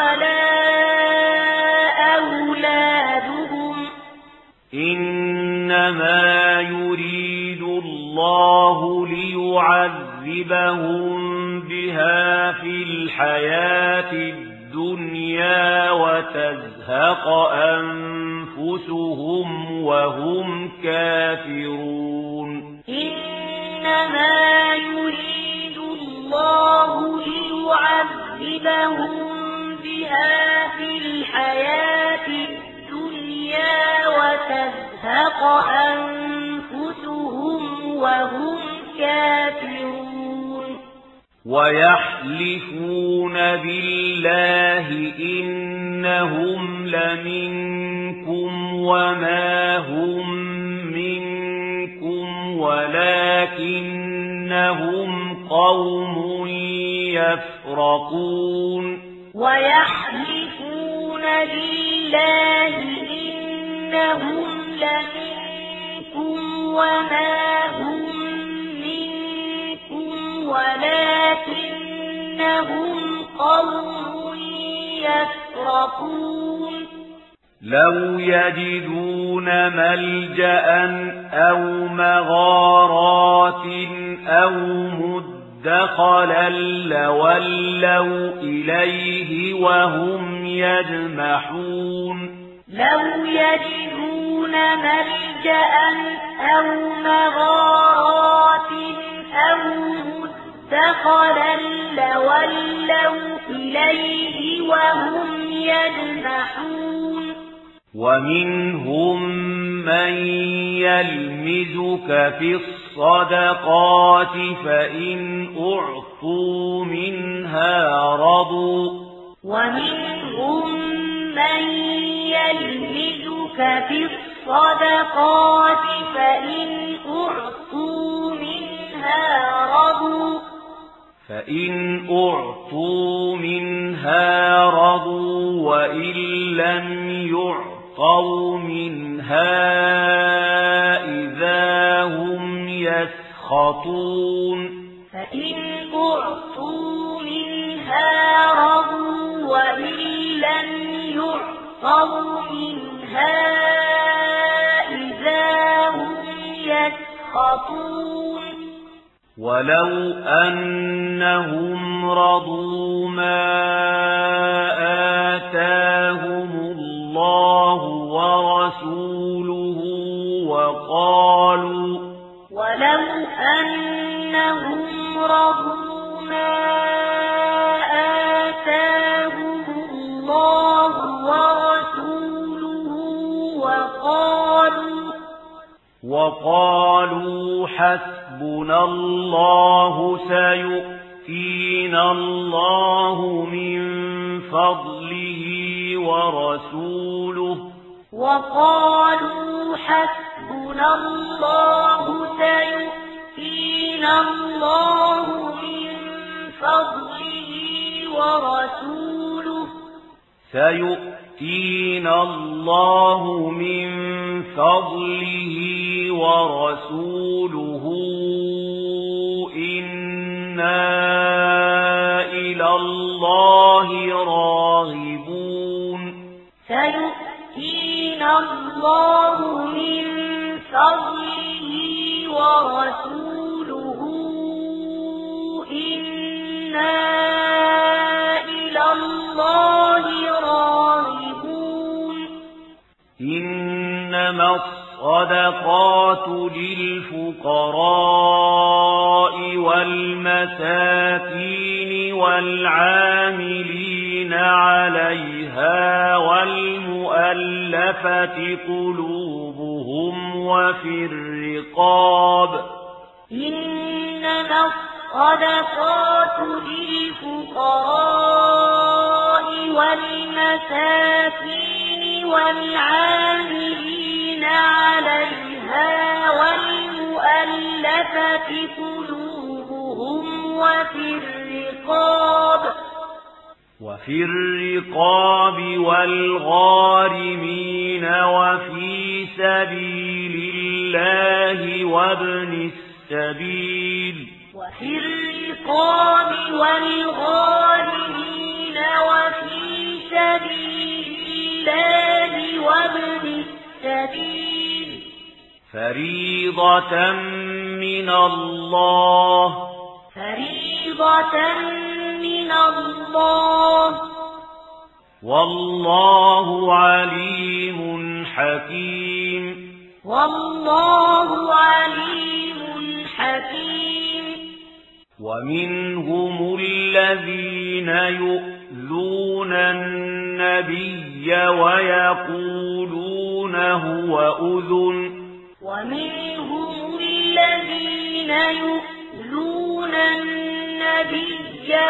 ولا أولادهم إنما إنما يريد الله ليعذبهم بها في الحياة الدنيا وتزهق أنفسهم وهم كافرون. إنما يريد الله ليعذبهم بها في الحياة الدنيا وتزهق أنفسهم وهم كافرون. ويحلفون بالله إنهم لمنكم وما هم منكم ولكنهم قوم يفرقون. ويحلفون بالله إنهم لمنكم وما هم منكم ولكنهم قوم يفرقون. لو يجدون ملجأ أو مغارات أو مدخلا لولوا إليه وهم يجمحون. لو يجدون ملجأ أو مغارات أو مدخلا لولوا إليه وهم يجمحون. ومنهم من يلمزك في الصدقات فإن أعطوا منها رضوا. ومنهم من يلمزك في الصدقات فإن أعطوا منها رضوا. فإن أعطوا منها رضوا وإن لم يعطوا منها إذا هم يسخطون. فإن أعطوا منها رضوا وإن لم يعطوا منها إذا هم يسخطون. ولو أنهم رضوا ما آتاهم الله ورسوله وقالوا ولو أنهم رضوا ما آتاهم الله ورسوله وقالوا وقالوا حسبنا الله سيؤتينا الله من فضله ورسوله وقالوا حسبنا الله سيؤتينا الله من فضله ورسوله سيؤتينا الله من فضله ورسوله إنا إلى الله راغبون. سيؤتينا الله من فضله ورسوله إنا إلى الله راغبون. إنما الصدقات للفقراء والمساكين والعاملين عليها والمؤلفة قلوبهم وفي الرقاب. إنما الصدقات للفقراء والمساكين والعاملين عليها والمؤلفة قلوبهم وفي الرقاب وفي الرقاب والغارمين وفي سبيل الله وابن السبيل. وفي الرقاب والغارمين وفي سبيل الله وابن السبيل. فريضة من الله فريضة من الله والله عليم حكيم والله عليم حكيم ومنهم الذين يؤذون النبي ويقولون هو أذن ومنهم الذين يؤذون النبي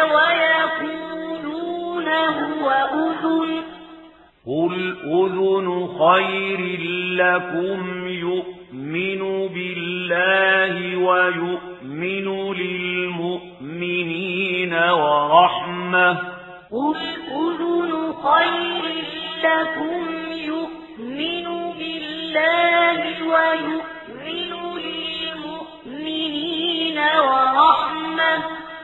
ويقولون هو أذن قل أذن خير لكم يؤمن بالله ويؤمن للمؤمنين ورحمة قل أذن خير لكم يؤمن بالله ويؤمن للمؤمنين ورحمة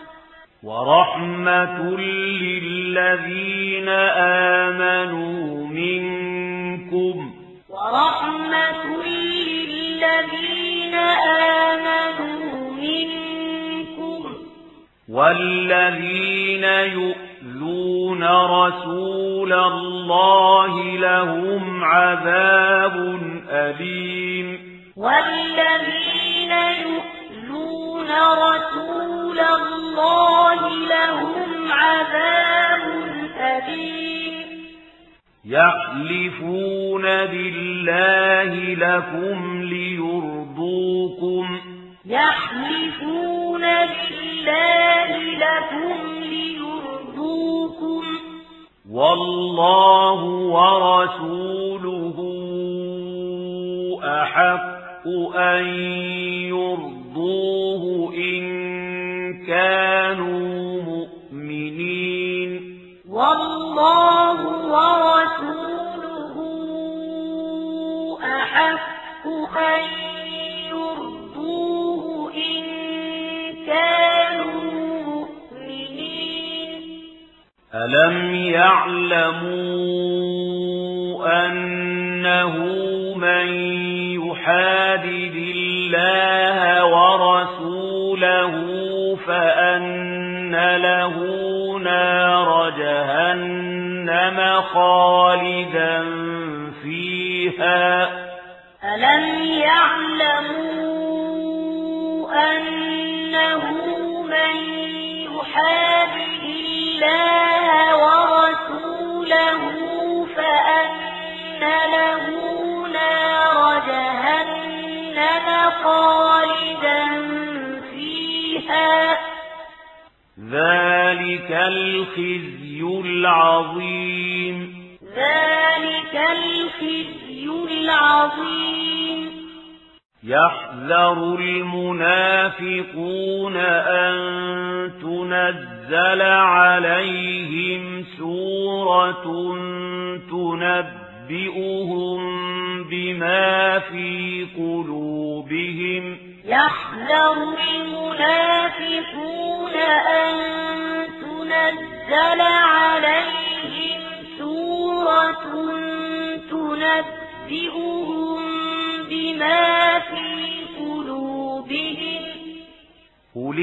ورحمة للذين آمنوا منكم ورحمة للذين آمنوا منكم والذين يؤذون رسول الله لهم عذاب أليم والذين يؤذون رسول الله لهم عذاب أليم يحلفون بالله لكم ليرضوكم يحلفون بالله لكم ليرضوكم والله ورسوله أحق أن يرضوه إن كانوا مؤمنين والله ورسوله أحق أن يرضوه إن كانوا مؤمنين ألم يعلموا أنه من يحادد الله ورسوله فأن له نار جهنم خالدا فيها ألم يعلموا أنه من يحادد الله ورسوله فأن له نار جهنم خالدا فيها ذلك الخزي العظيم ذلك الخزي العظيم يحذر المنافقون أن تنزل عليهم سورة تنبئهم بما في قلوبهم يحذر المنافقون أن تنزل عليهم سورة تنبئهم بما في قلوبهم قل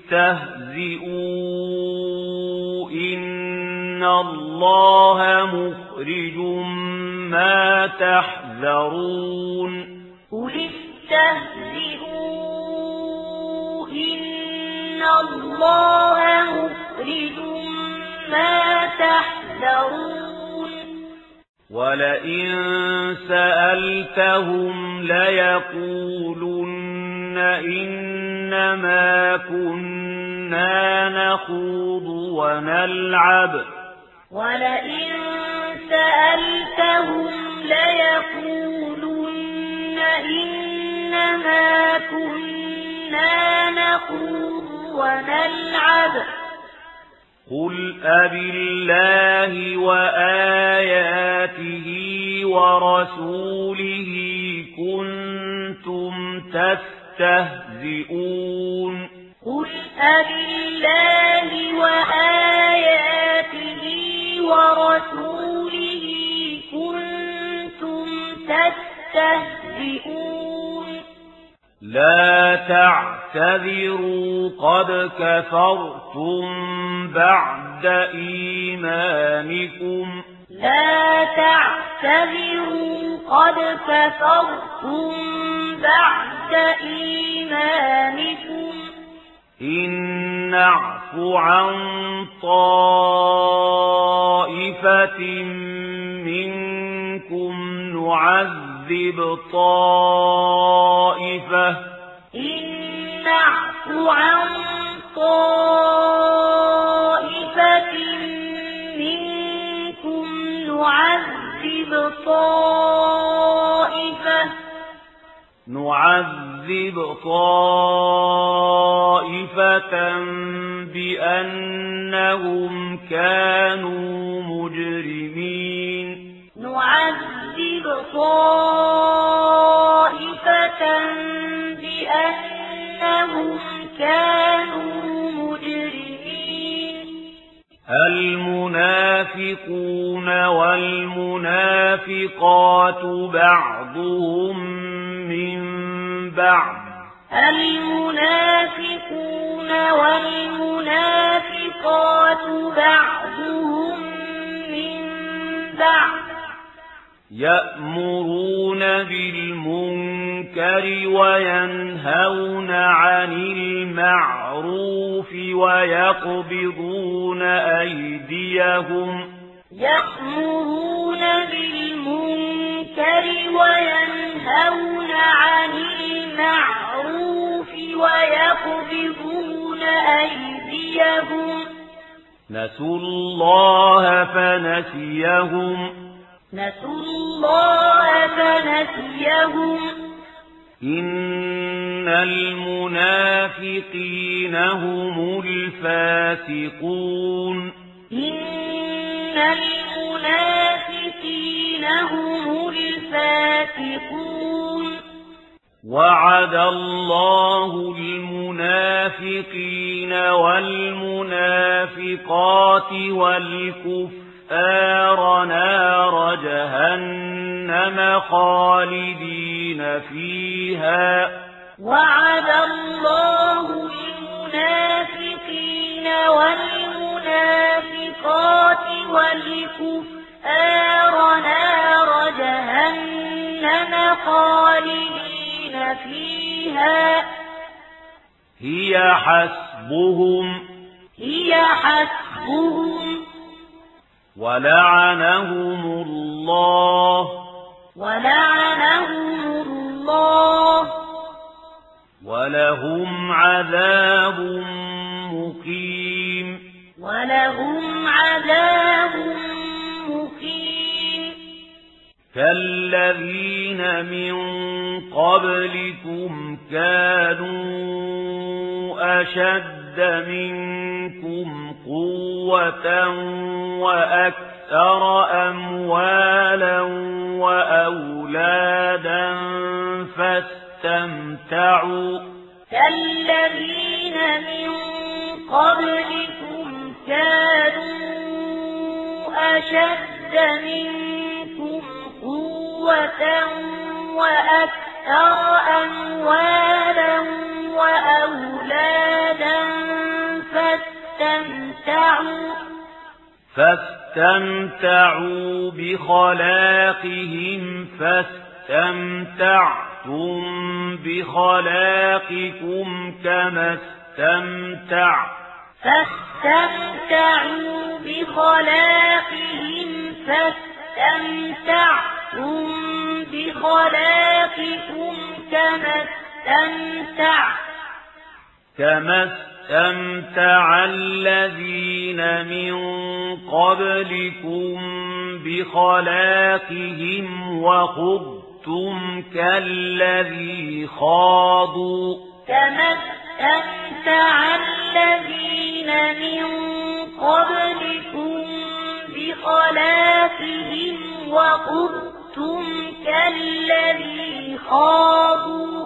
استهزئوا إن الله مخرج ما تحذرون قل استهزئوا إن الله مخرج ما تحذرون ولئن سألتهم ليقولن إنما كنا نخوض ونلعب ولئن سألتهم ليقولن إنما كنا نخوض ونلعب قل أبالله وآياته ورسوله كنتم تستهزئون قل أبالله وآياته ورسوله كنتم تستهزئون تعتذروا قد كفرتم بعد إيمانكم لا تعتذروا قد كفرتم بعد إيمانكم إن نعف عن طائفة منكم نعذب طائفة إن نعف عن طائفة منكم نعذب طائفة نعذب طائفة بأنهم كانوا مجرمين نعذب طائفة بأنهم كانوا مجرمين المنافقون والمنافقات بعضهم من بعض المنافقون والمنافقات بعضهم من بعض يأمرون بالمنكر وينهون عن المعروف ويقبضون أيديهم يأمرون بالمنكر وينهون عن المعروف ويقبضون أيديهم نسوا الله فنسيهم نسوا الله فنسيهم إن المنافقين هم الفاسقون إن المنافقين هم الفاسقون وعد الله المنافقين والمنافقات والكفار نار جهنم خالدين فيها وعد الله المنافقين والمنافقات والكفار نار جهنم خالدين فيها هي حسبهم هي حسبهم ولعنهم الله ولعنهم الله ولهم عذاب مقيم ولهم عذاب مقيم كالذين من قبلكم كانوا أشد منكم قوة وأكثر أموالا وأولادا فاستمتعوا كالذين من قبلكم كانوا أشد منكم قوة وأكثر أموالا وأولادا فاستمتعوا فاستمتعوا بخلاقهم فاستمتعتم بخلاقكم كما استمتع فاستمتعوا بخلاقهم فاستمتعتم بخلاقكم كما استمتع كما استمتع الذين من قبلكم بخلاقهم وخضتم كالذي خاضوا كما استمتع الذين من قبلكم بخلاقهم وخضتم كالذي خاضوا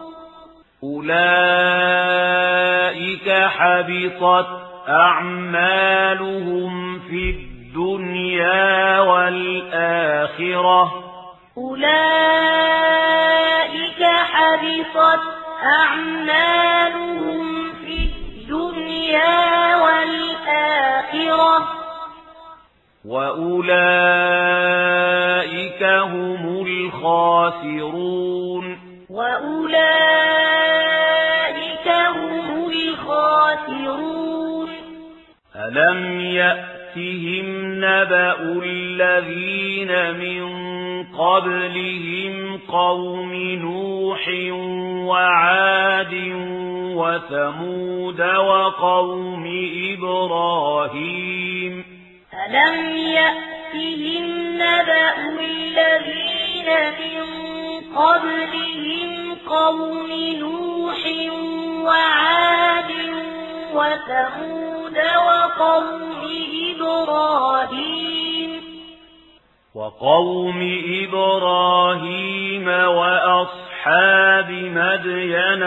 أولئك حبطت أعمالهم في الدنيا والآخرة أولئك حبطت أعمالهم في الدنيا والآخرة وأولئك هم الخاسرون وأولئك هم الخاسرون ألم يأتهم نبأ الذين من قبلهم قوم نوح وعاد وثمود وقوم إبراهيم ألم يأتهم نبأ الذين من قبلهم قوم نوح وعاد وثمود وقوم إبراهيم وقوم إبراهيم وأصحاب مدين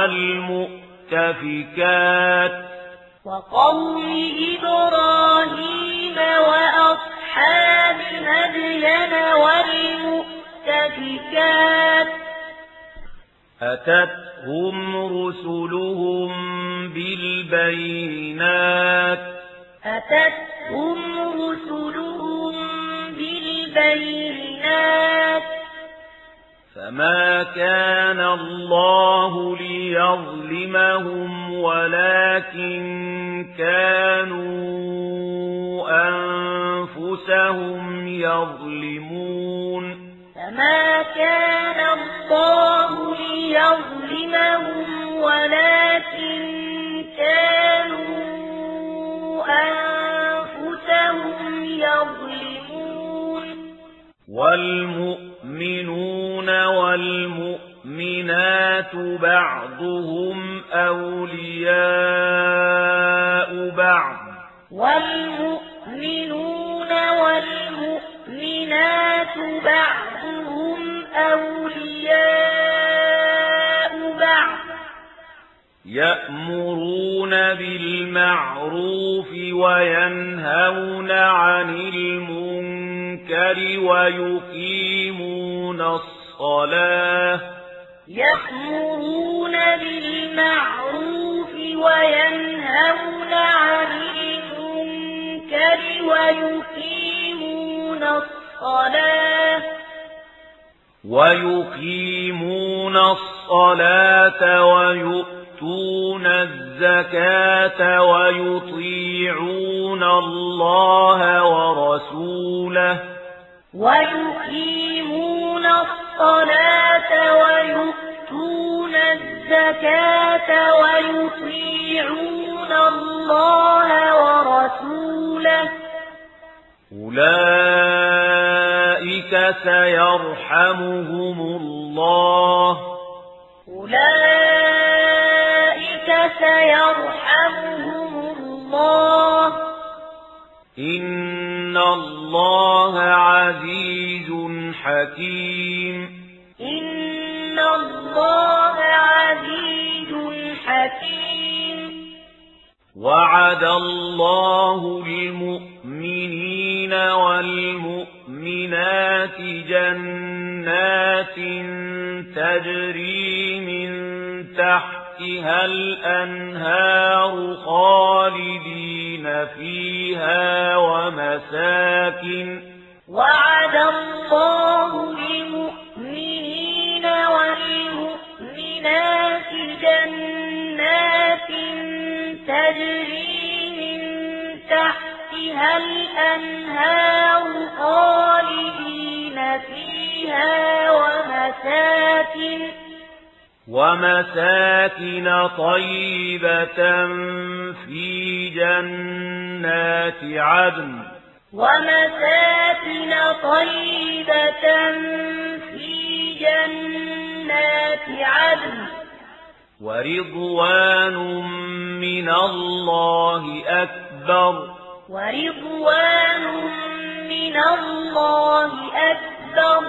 والمؤتفكات وقوم إبراهيم وأصحاب مدين والمؤتفكات أتتهم رسلهم بالبينات أتتهم رسلهم بالبينات فما كان الله ليظلمهم ولكن كانوا أنفسهم يظلمون فما كان الله ليظلمهم ولكن كانوا أنفسهم يظلمون والمؤمنون والمؤمنات بعضهم أولياء بعض والمؤمنون والمؤمنات بعضهم أولياء بعض يأمرون بالمعروف وينهون عن المنكر ويقيمون الصلاة يأمرون بالمعروف وينهون عن المنكر ويقيمون الصلاة ويقيمون الصلاة ويؤتون الزكاة ويطيعون الله ورسوله ويقيمون الصلاة ويؤتون الزكاة ويطيعون الله ورسوله أولئك سيرحمهم الله أولئك سيرحمهم الله إن الله عزيز حكيم إن الله عزيز حكيم وعد الله المؤمنين والمؤمنات جنات تجري من تحتها الأنهار خالدين فيها ومساكن وعد الله المؤمنين والمؤمنات جنات تجري من تحتها الأنهار خالدين فيها ومساكن ومساكن طيبة في جنات عدن ومساكن طيبة في جنات عدن ورضوان من الله أكبر ورضوان من الله أكبر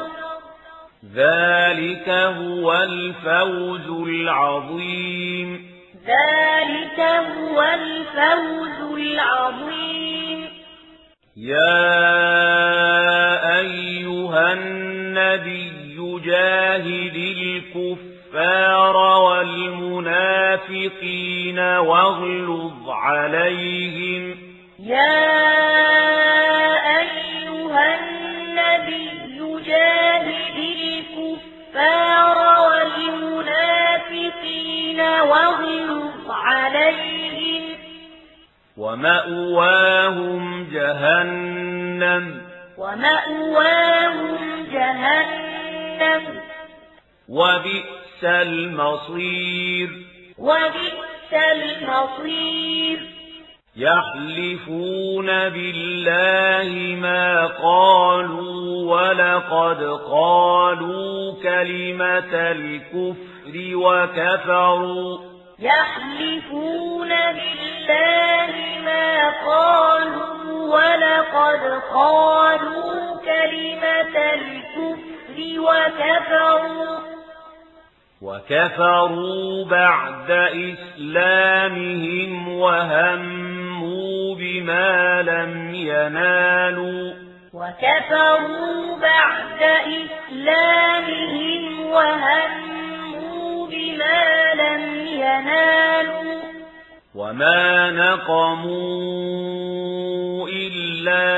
ذلك هو الفوز العظيم ذلك هو الفوز العظيم يا أيها النبي جاهد الكفار والمشركين ومأواهم جهنم ومأواهم جهنم وبئس المصير وبئس المصير يحلفون بالله ما قالوا ولقد قالوا كلمة الكفر وكفروا يحلفون بالله ما قالوا ولقد قالوا كلمة الكفر وكفروا وكفروا بعد إسلامهم وهموا بما لم ينالوا وكفروا بعد إسلامهم وهموا بما لم ينالوا وما نقموا إلا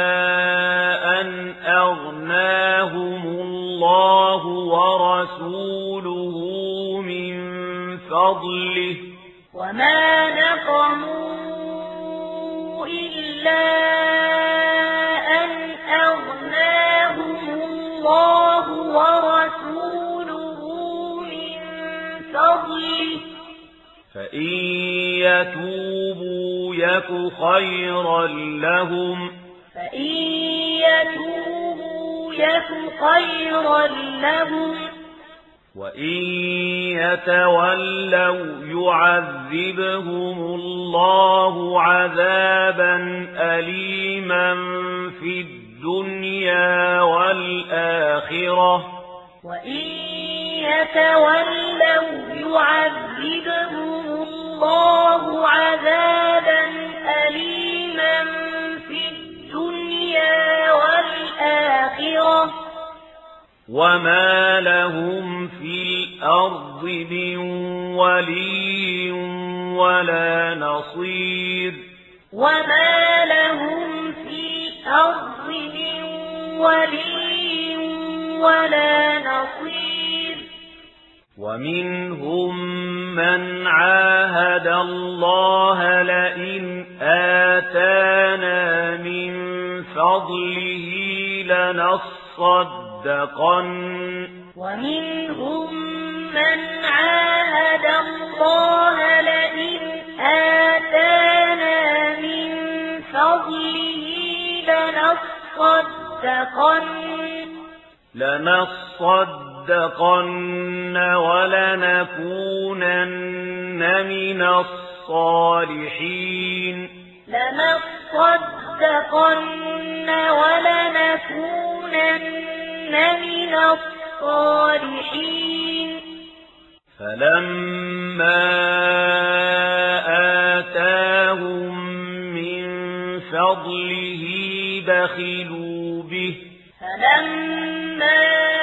أن أغناهم الله ورسوله من فضله وما نقموا إلا أن أغناهم الله ورسوله من فضله فإن يتوبوا يك خيرا لهم فإن يتوبوا يك خيرا لهم وإن يتولوا يعذبهم الله عذابا أليما في الدنيا والآخرة وإن يتولوا يعذبهم الله عذابا أليما في الدنيا والآخرة وما لهم في الأرض من ولي ولا نصير وما لهم في الأرض من ولي ولا نصير ومنهم من عاهد الله لئن آتانا من فضله لنصدقن ومنهم من عاهد الله لئن آتانا من فضله لنصدقن لنصدقن ولنكونن من الصالحين لنصدقن ولنكونن من الصالحين فلما آتاهم من فضله بخلوا به فلما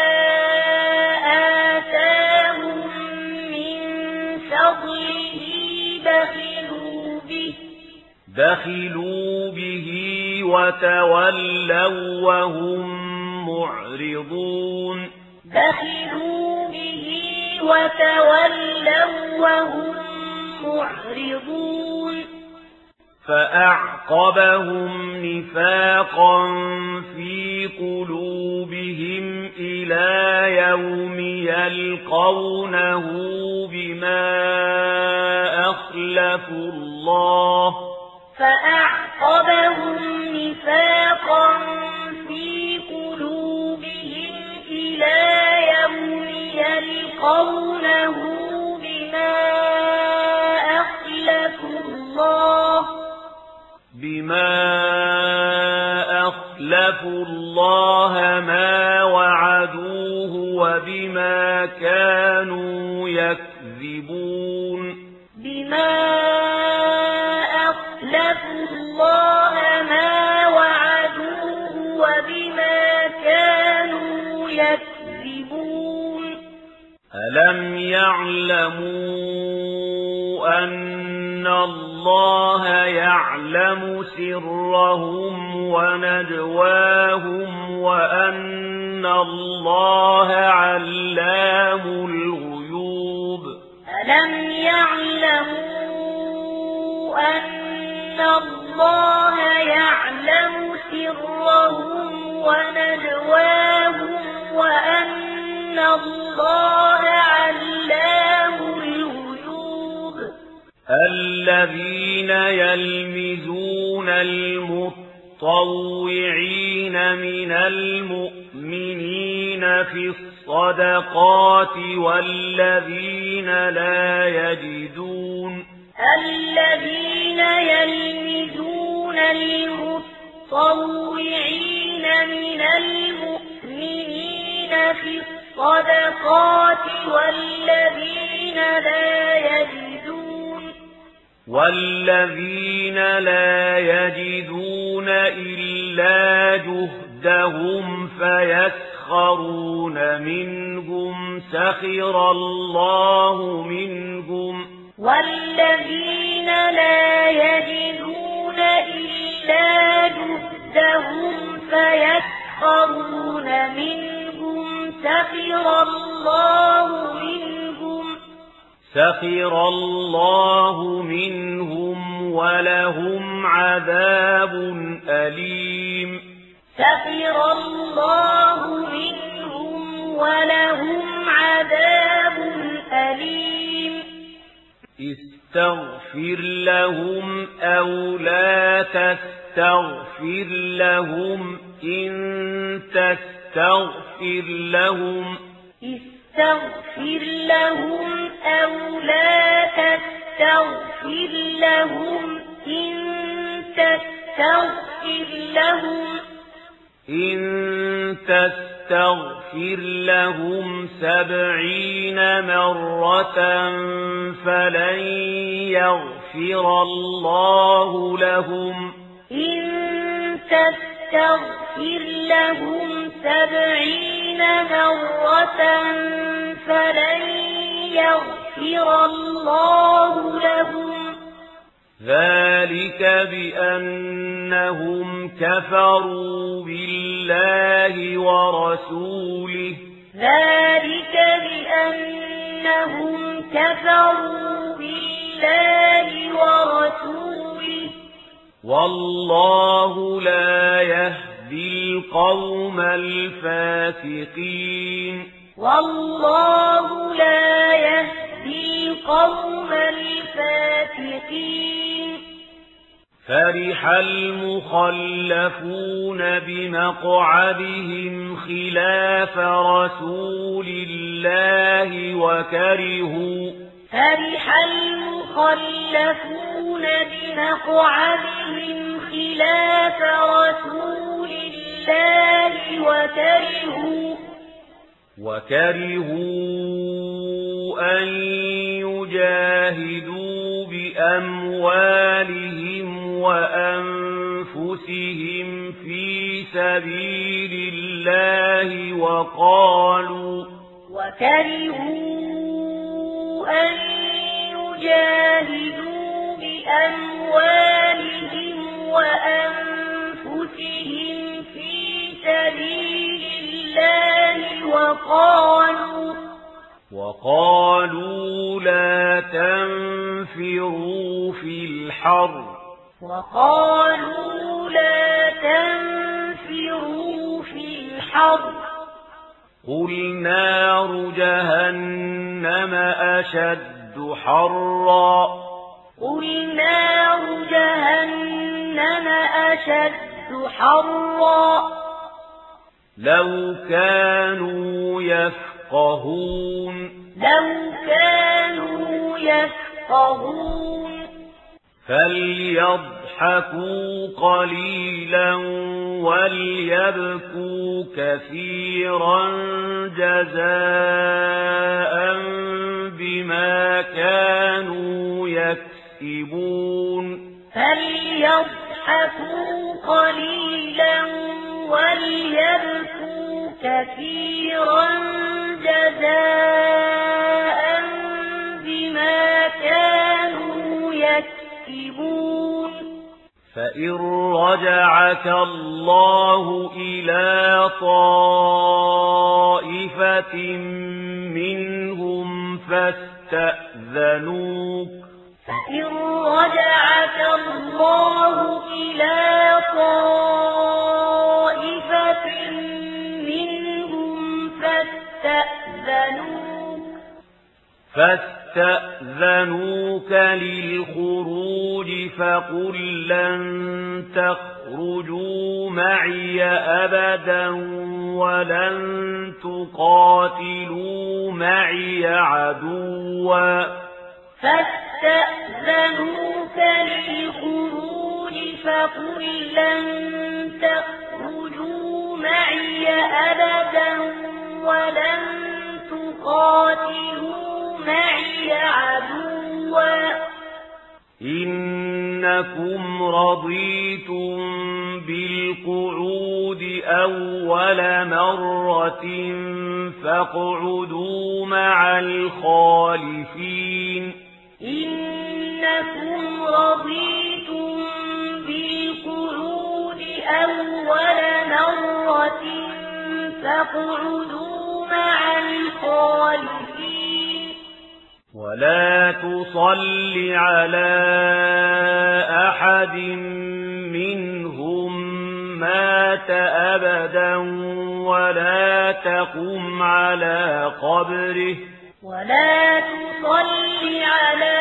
آتاهم من فضله بخلوا به بخلوا به وتولوا وهم معرضون بخلوا به وتولوا وهم معرضون فأعقبهم نفاقا في قلوبهم إلى يوم يلقونه بما أخلفوا الله فأعقبهم نفاقا في قلوبهم إلى يوم يلقونه بما أخلفوا الله بما أخلفوا الله ما وعدوه وبما كانوا يكذبون بما أخلفوا الله ما وعدوه وبما كانوا يكذبون ألم يعلموا أن الله يعلم سرهم ونجواهم وأن الله علام الغيوب ألم يعلموا أن الله الله يعلم سرهم ونجواهم وأن الله علام الغيوب الذين يلمزون المتطوعين من المؤمنين في الصدقات والذين لا يجدون الذين يلمزون المتطوعين من المؤمنين في الصدقات والذين لا يجدون والذين لا يجدون إلا جهدهم فيسخرون منهم سخر الله منهم والذين لا يجدون إلا جهدهم فيسخرون منهم سخر الله منهم سخر الله منهم ولهم عذاب أليم سخر الله منهم ولهم عذاب أليم استغفر لهم أو لا تستغفر لهم إن تستغفر لهم استغفر لهم أو لا تستغفر لهم إن تستغفر لهم إن تستغفر لهم سبعين مرة فلن يغفر الله لهم إن تستغفر لهم سبعين مرة فلن يغفر الله لهم ذلك بأنهم كفروا بالله ورسوله ذلك بأنهم كفروا بالله ورسوله والله لا يهدي القوم الفاسقين والله لا يهدي القوم الفاسقين فرح المخلفون بمقعدهم خلاف رسول الله وكرهوا فرح المخلفون بمقعدهم خلاف رسول الله وكرهوا وكرهوا أن يجاهدوا بأموالهم وأنفسهم في سبيل الله وقالوا وكرهوا أن يجاهدوا بأموالهم وأنفسهم في سبيل الله وقالوا وقالوا لا تنفروا في الحر وقالوا لا تنفروا في الحر قل نار جهنم أشد حرا قل نار جهنم أشد حرا لو كانوا يفقهون لو كانوا يفقهون فليضحكوا قليلا وليبكوا كثيرا جزاء بما كانوا يكسبون فليضحكوا قليلا وليبكوا كثيرا جزاء بما كانوا يكسبون فإن رجعك الله إلى طائفة منهم فاستأذنوك فإن رجعك الله إلى طائفة منهم فاستأذنوك فاستأذنوك للخروج فقل لن تخرجوا معي أبدا ولن تقاتلوا معي عدوا فاستأذنوك للخروج فقل لن تخرجوا معي أبدا ولن تقاتلوا معي عدوا إنكم رضيتم بالقعود أول مرة فاقعدوا مع الخالفين إنكم رضيتم بالقعود أول مرة فاقعدوا مع الخالفين ولا تصل على أحد منهم مات أبدا ولا تقم على قبره ولا تصل على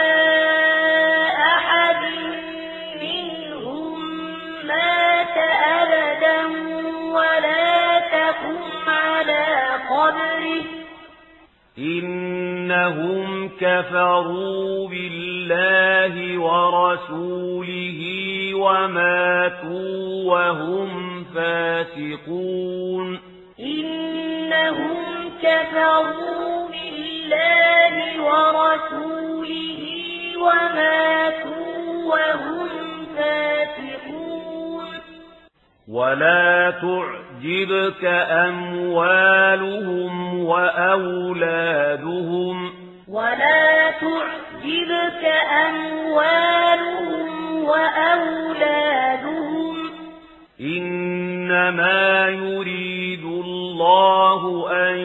أحد منهم مات أبدا ولا تقم على قبره إنهم كفروا بالله ورسوله وماتوا وهم فاسقون إنهم كفروا بالله ورسوله وماتوا وهم فاسقون ولا تعجبك أموالهم وأولادهم ولا تعجبك أموالهم وأولادهم إنما يريد الله أن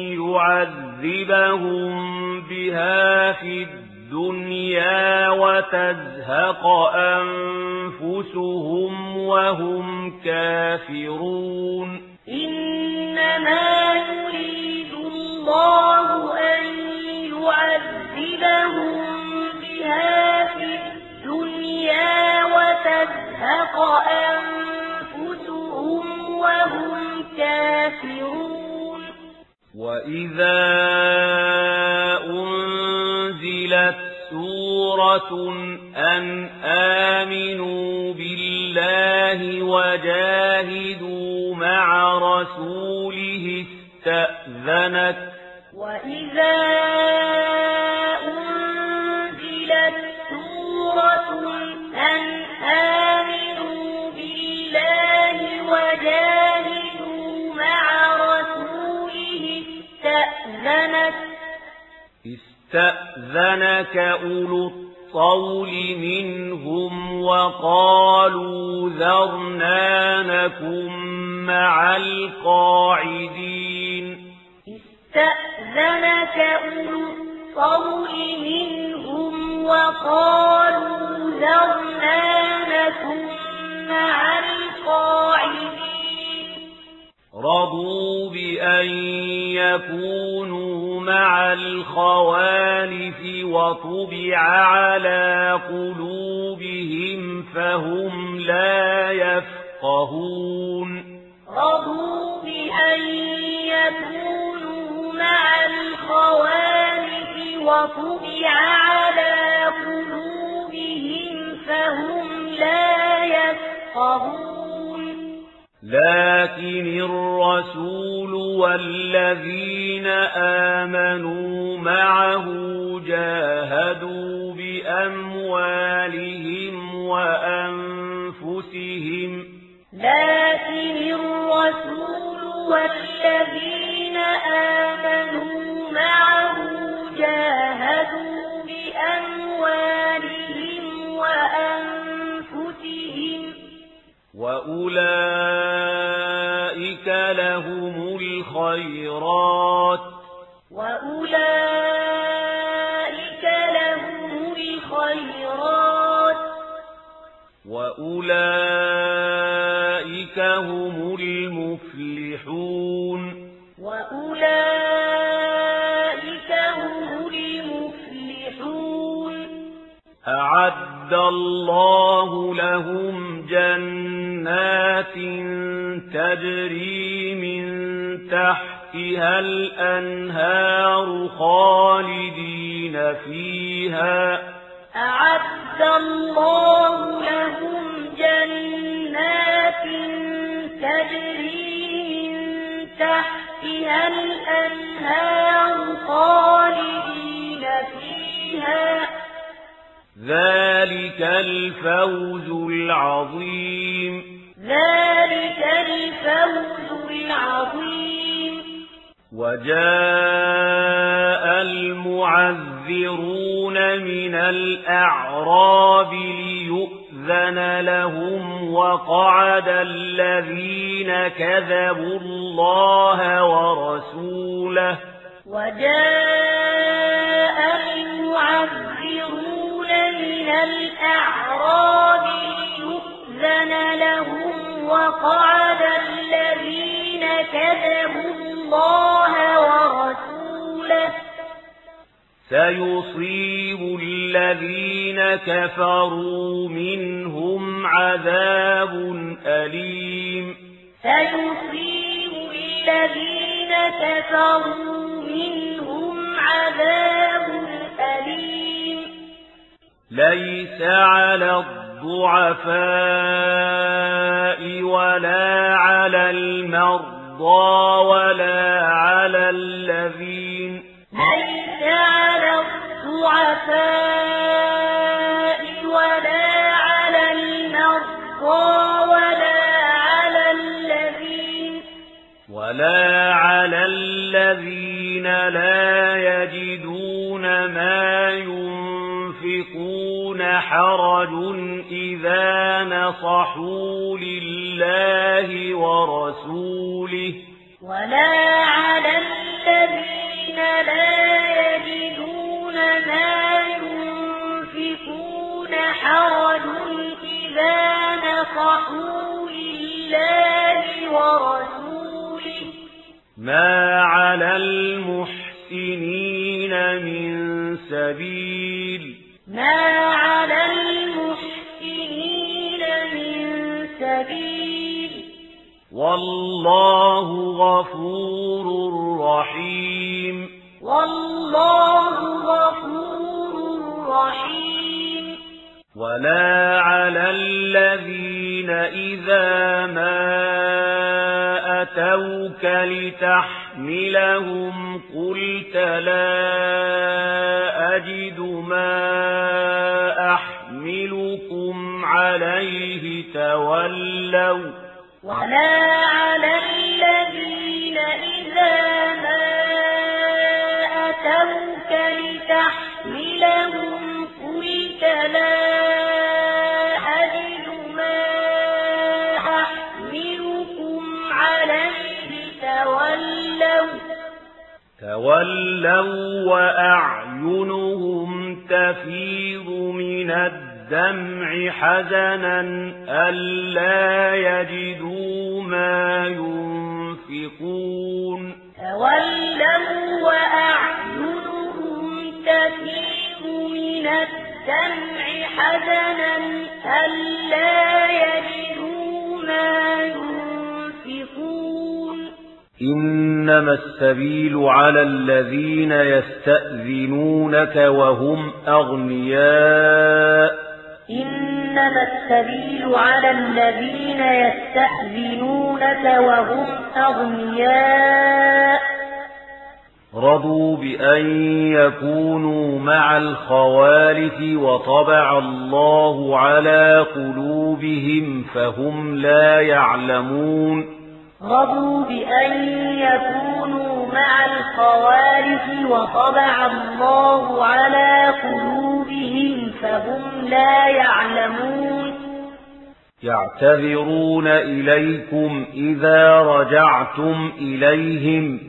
يعذبهم بها في الدنيا وتزهق أنفسهم وهم كافرون إنما يريد الله أن يعذبهم بها في الدنيا وتزهق أنفسهم وهم كافرون وإذا أنزلت سورة أن آمنوا بالله وجاهدوا مع رسوله استأذنك وإذا أنزلت سورة أن آمنوا بالله وجاهدوا مع رسوله استأذنك استأذنك أولو الطول منهم وقالوا ذرنا نكن مع القاعدين استأذنك أولو الطول منهم وقالوا ذرنا نكن مع القاعدين رضوا بأن يكونوا مع الخوالف وطبع على قلوبهم فهم لا يفقهون رضوا بأن يكونوا مع الخوالف وطبع على قلوبهم فهم لا يفقهون لكن الرسول والذين آمنوا معه جاهدوا بأموالهم وأنفسهم لكن الرسول والذين آمنوا معه جاهدوا بأموالهم وأنفسهم وأولئك لهم الخيرات وأولئك لهم الخيرات وأولئك هم المفلحون وأولئك هم المفلحون أعد الله لهم جنات تجري من تحتها الأنهار خالدين فيها أعد الله لهم جنات تجري من تحتها الأنهار خالدين فيها ذلك الفوز العظيم ذلك الفوز العظيم وجاء المعذرون من الأعراب ليؤذن لهم وقعد الذين كذبوا الله ورسوله وجاء المعذرون من الأعراب ليؤذن لهم وقعد الذين كذبوا الله ورسوله سيصيب الذين كفروا منهم عذاب أليم سيصيب الذين كفروا منهم عذاب أليم ليس على الضعفاء ولا على المرضى ولا على الذين ليس على الضعفاء ولا على المرضى ولا على الذين ولا على الذين لا يجدون ما ينفقون حرج إذا نصحوا لله ورسوله ولا على الذين لا يجدون ما ينفقون حرج إذا نصحوا لله ورسوله ما على المحسنين من سبيل ما على المحسنين من سبيل والله غفور رحيم والله غفور رحيم ولا على الذين إذا ما أتوك لتحملهم قلت لا أجد ما أحملكم عليه تولوا ولا على الذين إذا ما أتوك لتحملهم قلت لا أجد ما أحملكم عليه تولوا تولوا وأعينهم تفيض من الدمع حزنا ألا يجدوا ما ينفقون تولوا وأعينهم تفيض من الدمع حزنا ألا يجدوا ما ينفقون إنما السبيل على الذين يستأذنونك وهم أغنياء إنما السبيل على الذين يستأذنونك وهم أغنياء رضوا بأن يكونوا مع الخوالف وطبع الله على قلوبهم فهم لا يعلمون رضوا بأن يكونوا مع الخوالف وطبع الله على قلوبهم فهم لا يعلمون يعتذرون إليكم إذا رجعتم إليهم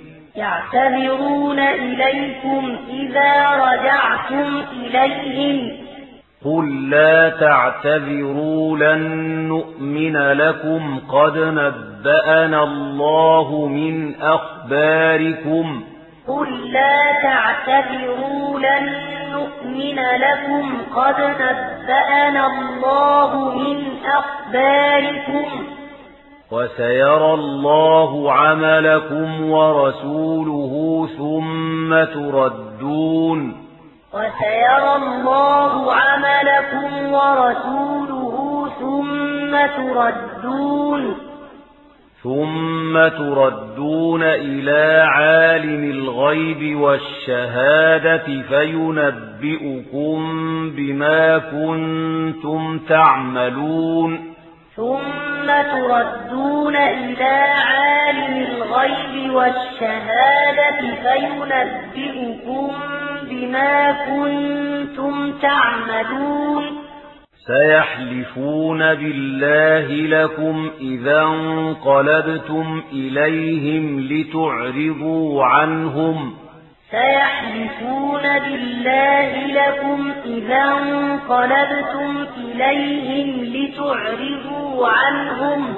يعتذرون إليكم إذا رجعتم إليهم قل لا تعتذروا لن نؤمن لكم قد نبأنا الله من أخباركم قل لا تعتذروا لن نؤمن لكم قد نبأنا الله من أخباركم وسيرى الله عملكم ورسوله ثم تردون وسيرى الله عملكم ورسوله ثم تردون ثم تردون إلى عالم الغيب والشهادة فينبئكم بما كنتم تعملون ثم تردون إلى عالم الغيب والشهادة فينبئكم بما كنتم تعملون سيحلفون بالله لكم إذا انقلبتم إليهم لتعرضوا عنهم سيحلفون بالله لكم إذا انقلبتم إليهم لتعرضوا عنهم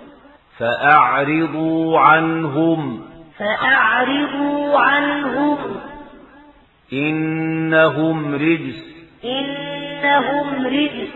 فأعرضوا عنهم فأعرضوا عنهم إنهم رجس إنهم رجس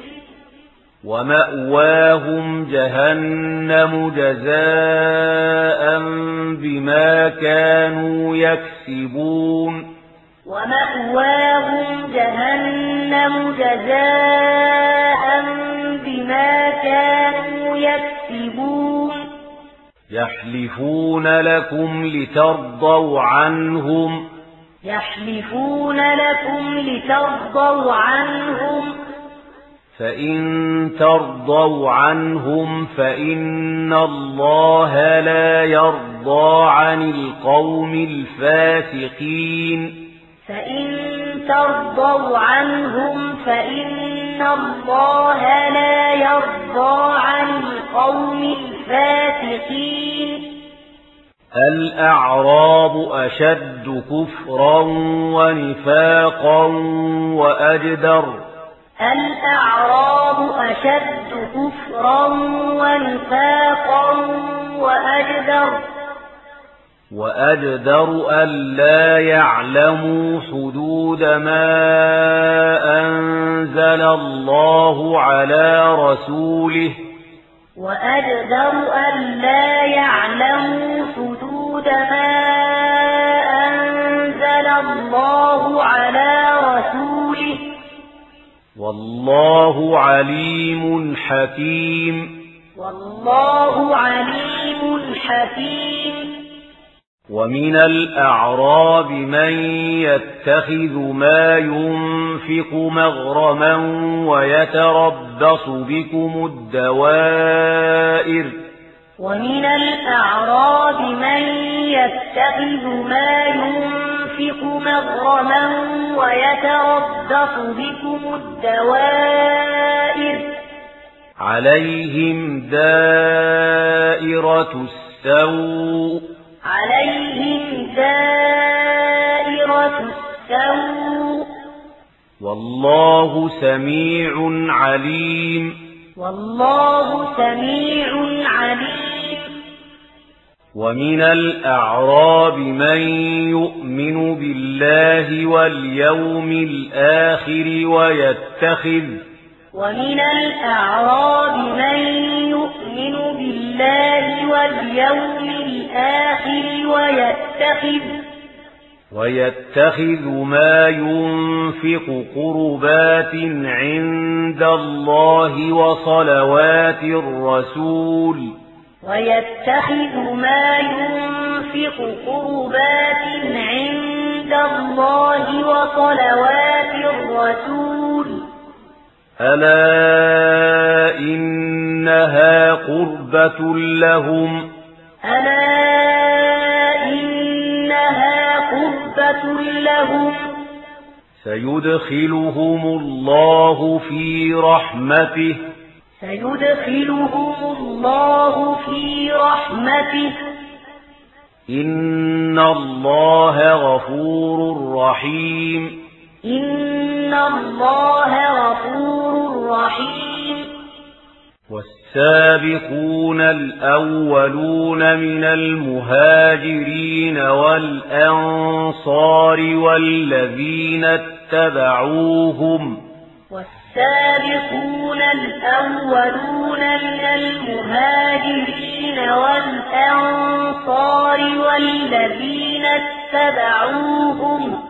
ومأواهم جهنم جزاء بما كانوا يكسبون ومأواهم جهنم جزاء بما كانوا يكسبون يحلفون لكم لترضوا عنهم يحلفون لكم لترضوا عنهم فإن ترضوا عنهم فإن الله لا يرضى عن القوم الفاسقين فإن ترضوا عنهم فإن الله لا يرضى عن القوم الفاسقين الأعراب أشد كفرا ونفاقا وأجدر الأعراب أشد كفرا ونفاقا وأجدر وأجدر ألا يعلموا حدود ما أنزل الله على رسوله وأجدر ألا يعلموا حدود ما أنزل الله على رسوله والله عليم حكيم والله عليم حكيم ومن الأعراب من يتخذ ما ينفق مغرما ويتربص بكم الدوائر ومن الأعراب من يتخذ ما ينفق مغرما ويتربص بكم الدوائر عليهم دائرة السوء عليهم دائرة السوء والله سميع عليم والله سميع عليم ومن الأعراب من يؤمن بالله واليوم الآخر ويتخذ ومن الأعراب من يؤمن بالله واليوم الآخر ويتخذ ويتخذ ما ينفق قربات عند الله وصلوات الرسول ويتخذ ما ينفق قربات عند الله وصلوات الرسول ألا إنها قربة لهم ألا إنها قربة لهم سيدخلهم الله في رحمته سيدخلهم الله في رحمته إن الله غفور رحيم إن إن الله غفور رحيم. والسابقون الأولون من المهاجرين والأنصار والذين اتبعوهم والسابقون الأولون من المهاجرين والأنصار والذين اتبعوهم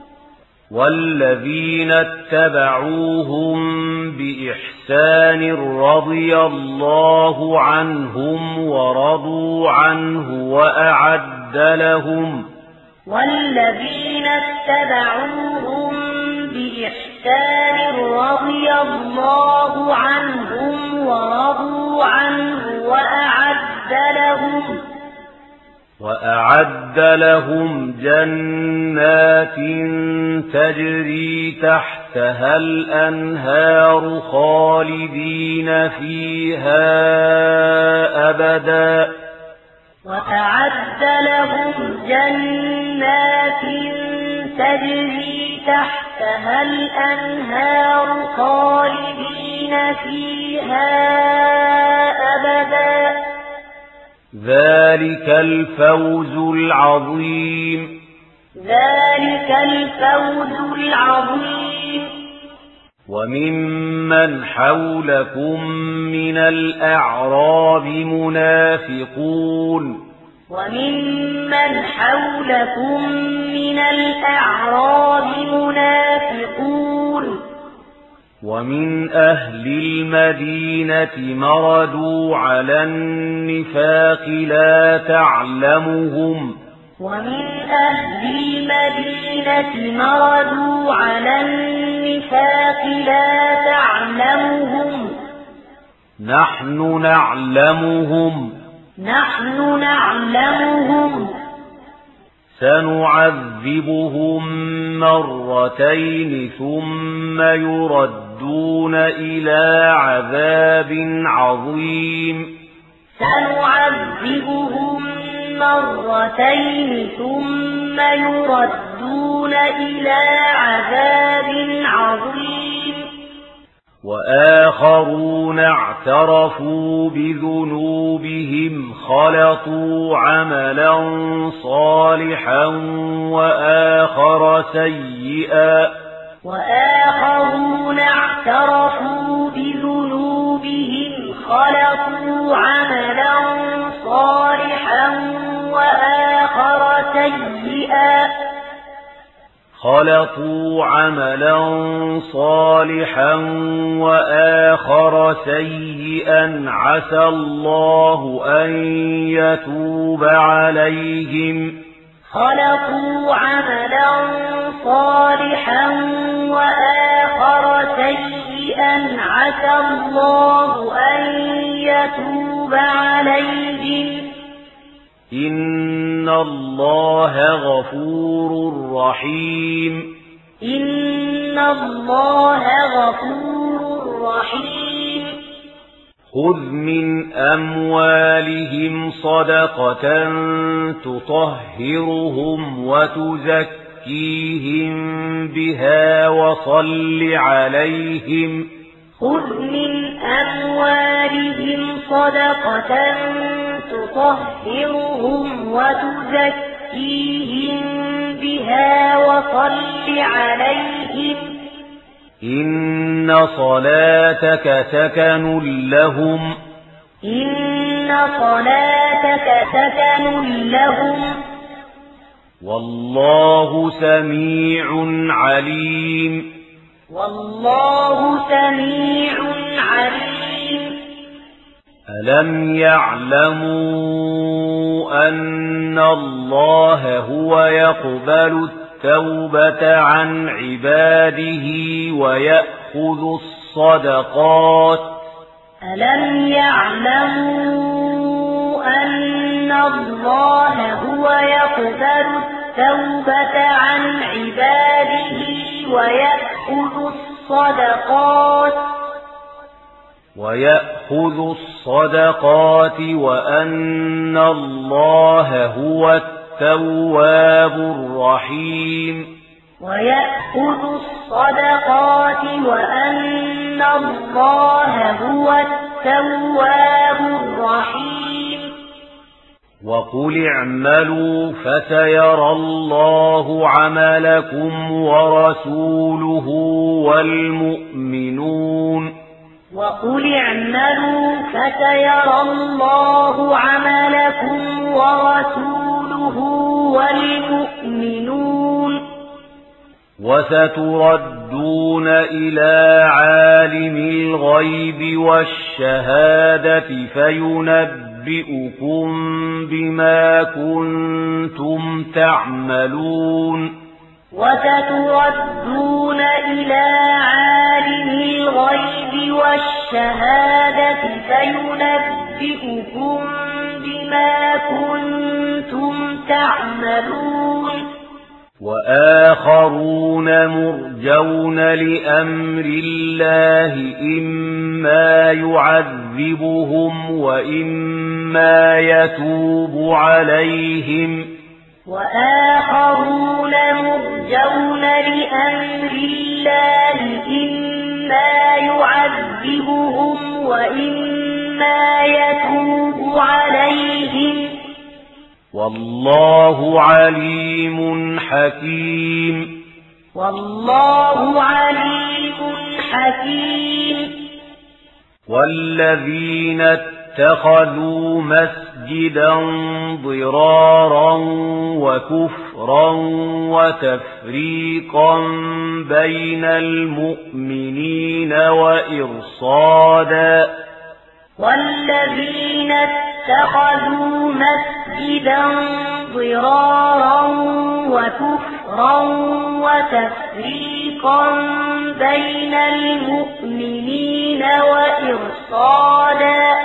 والذين اتبعوهم بإحسان رضي الله عنهم ورضوا عنه وأعد لهم والذين اتبعوهم بإحسان رضي الله عنهم ورضوا عنه وأعد لهم وأعد لهم جنات تجري تحتها الأنهار خالدين فيها أبدا وأعد لهم جنات تجري تحتها الأنهار خالدين فيها أبدا ذلك الفوز العظيم ذلك الفوز العظيم. وممن حولكم من الأعراب منافقون وممن حولكم من الأعراب منافقون ومن أهل المدينة مردوا على النفاق لا تعلمهم ومن أهل المدينة مردوا على النفاق لا تعلمهم نحن نعلمهم نحن نعلمهم سنعذبهم مرتين ثم يردون إلى عذاب عظيم سنعذبهم مرتين ثم يردون إلى عذاب عظيم وآخرون اعترفوا بذنوبهم خلطوا عملا صالحا وآخر سيئا وآخرون اعترفوا بذنوبهم خلطوا عملا صالحا وآخر سيئا خلطوا عملا صالحا وآخر سيئا عسى الله أن يتوب عليهم خلطوا عملا صالحا وآخر سيئا عسى الله أن يتوب عليهم إن الله غفور رحيم إن الله غفور رحيم خذ من أموالهم صدقة تطهرهم وتزكيهم بها وصل عليهم خذ من أموالهم صدقة تطهرهم وتزكيهم بها وصل عليهم إن صلاتك سكن لهم إن صلاتك سكن لهم والله سميع عليم والله سميع عليم ألم يعلموا أن الله هو يقبل التوبة عن عباده ويأخذ الصدقات ألم يعلموا أن الله هو يقبل التوبة عن عباده ويأخذ الصدقات ويأخذ الصدقات وأن الله هو التواب الرحيم ويأخذ الصدقات وأن الله هو التواب الرحيم وقل اعملوا فسيرى الله عملكم ورسوله والمؤمنون وقل اعملوا فسيرى الله عملكم ورسوله والمؤمنون وستردون إلى عالم الغيب والشهادة فينبئكم بما كنتم تعملون وستردون إلى عالم الغيب والشهادة فينبئكم بما كنتم تعملون وآخرون مرجون لأمر الله إما يعذبهم وإما يتوب عليهم وآخرون مرجون لأمر الله إما يعذبهم وإما يتوب عليهم والله عليم حكيم والله عليم حكيم والذين اتخذوا مسجدا ضرارا وكفرا وتفريقا بين المؤمنين وإرصادا والذين اتخذوا مسجدا ضرارا وكفرا وتفريقا بين المؤمنين وإرصادا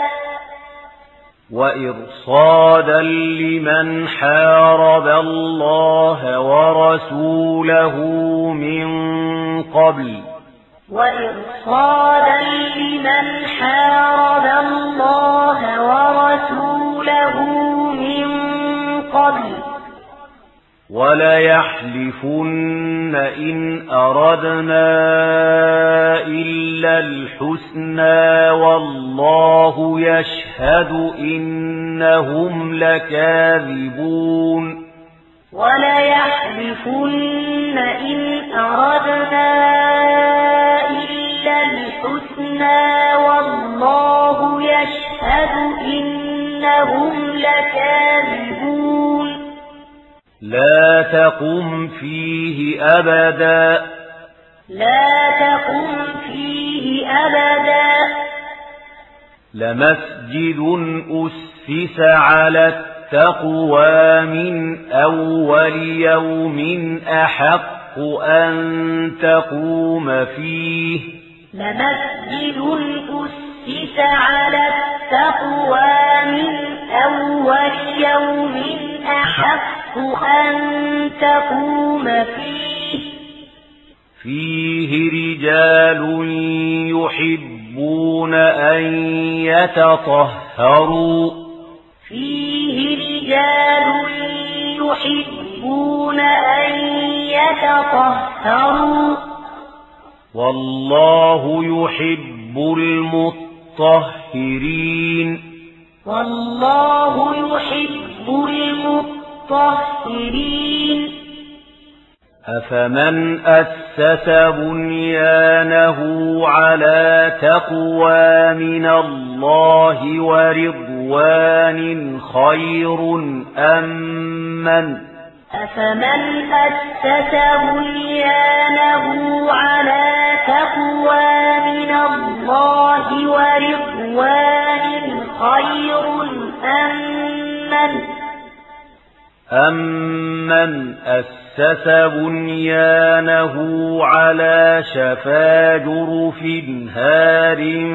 وإرصادا لمن حارب الله ورسوله من قبل وإرصادا لمن حارب الله ورسوله من قبل وليحلفن إن أردنا إلا الحسنى والله يشهد إنهم لكاذبون وليحلفن إن أردنا إلا الحسنى والله يشهد إنهم لكاذبون لا تقم فيه أبدا لا تقم فيه أبدا لمسجد أسس على التقوى من أول يوم أحق أن تقوم فيه لمسجد أسس على التقوى من أول يوم أحق أن تقوم فيه فيه رجال يحبون أن يتطهروا فيه رجال يحبون أن يتطهروا والله يحب المطهرين والله يحب المطهرين أفمن أسس بنيانه على تقوى من الله ورضوان خير أم من أفمن أسس بنيانه على تقوى من الله ورضوان خير أم من أمن أسس بنيانه على شفا جرف هار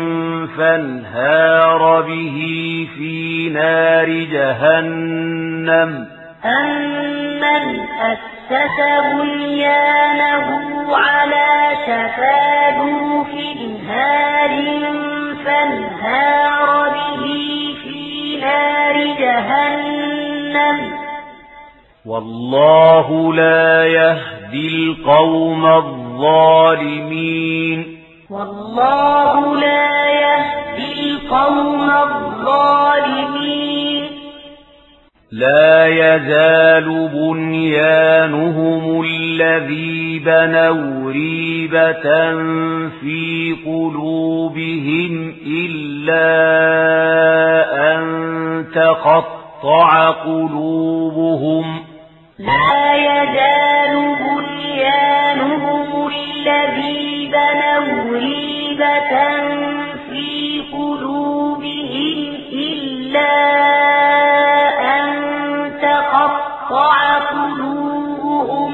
فانهار به في نار جهنم أمن أسس بنيانه على شفا جرف هار فانهار به في نار جهنم والله لا يهدي القوم الظالمين والله لا يهدي القوم الظالمين لا يزال بنيانهم الذي بنوا ريبة في قلوبهم إلا أن تقطع قلوبهم لا يزال بنيانهم الذي بنوا ريبة في قلوبهم إلا أن تقطع قلوبهم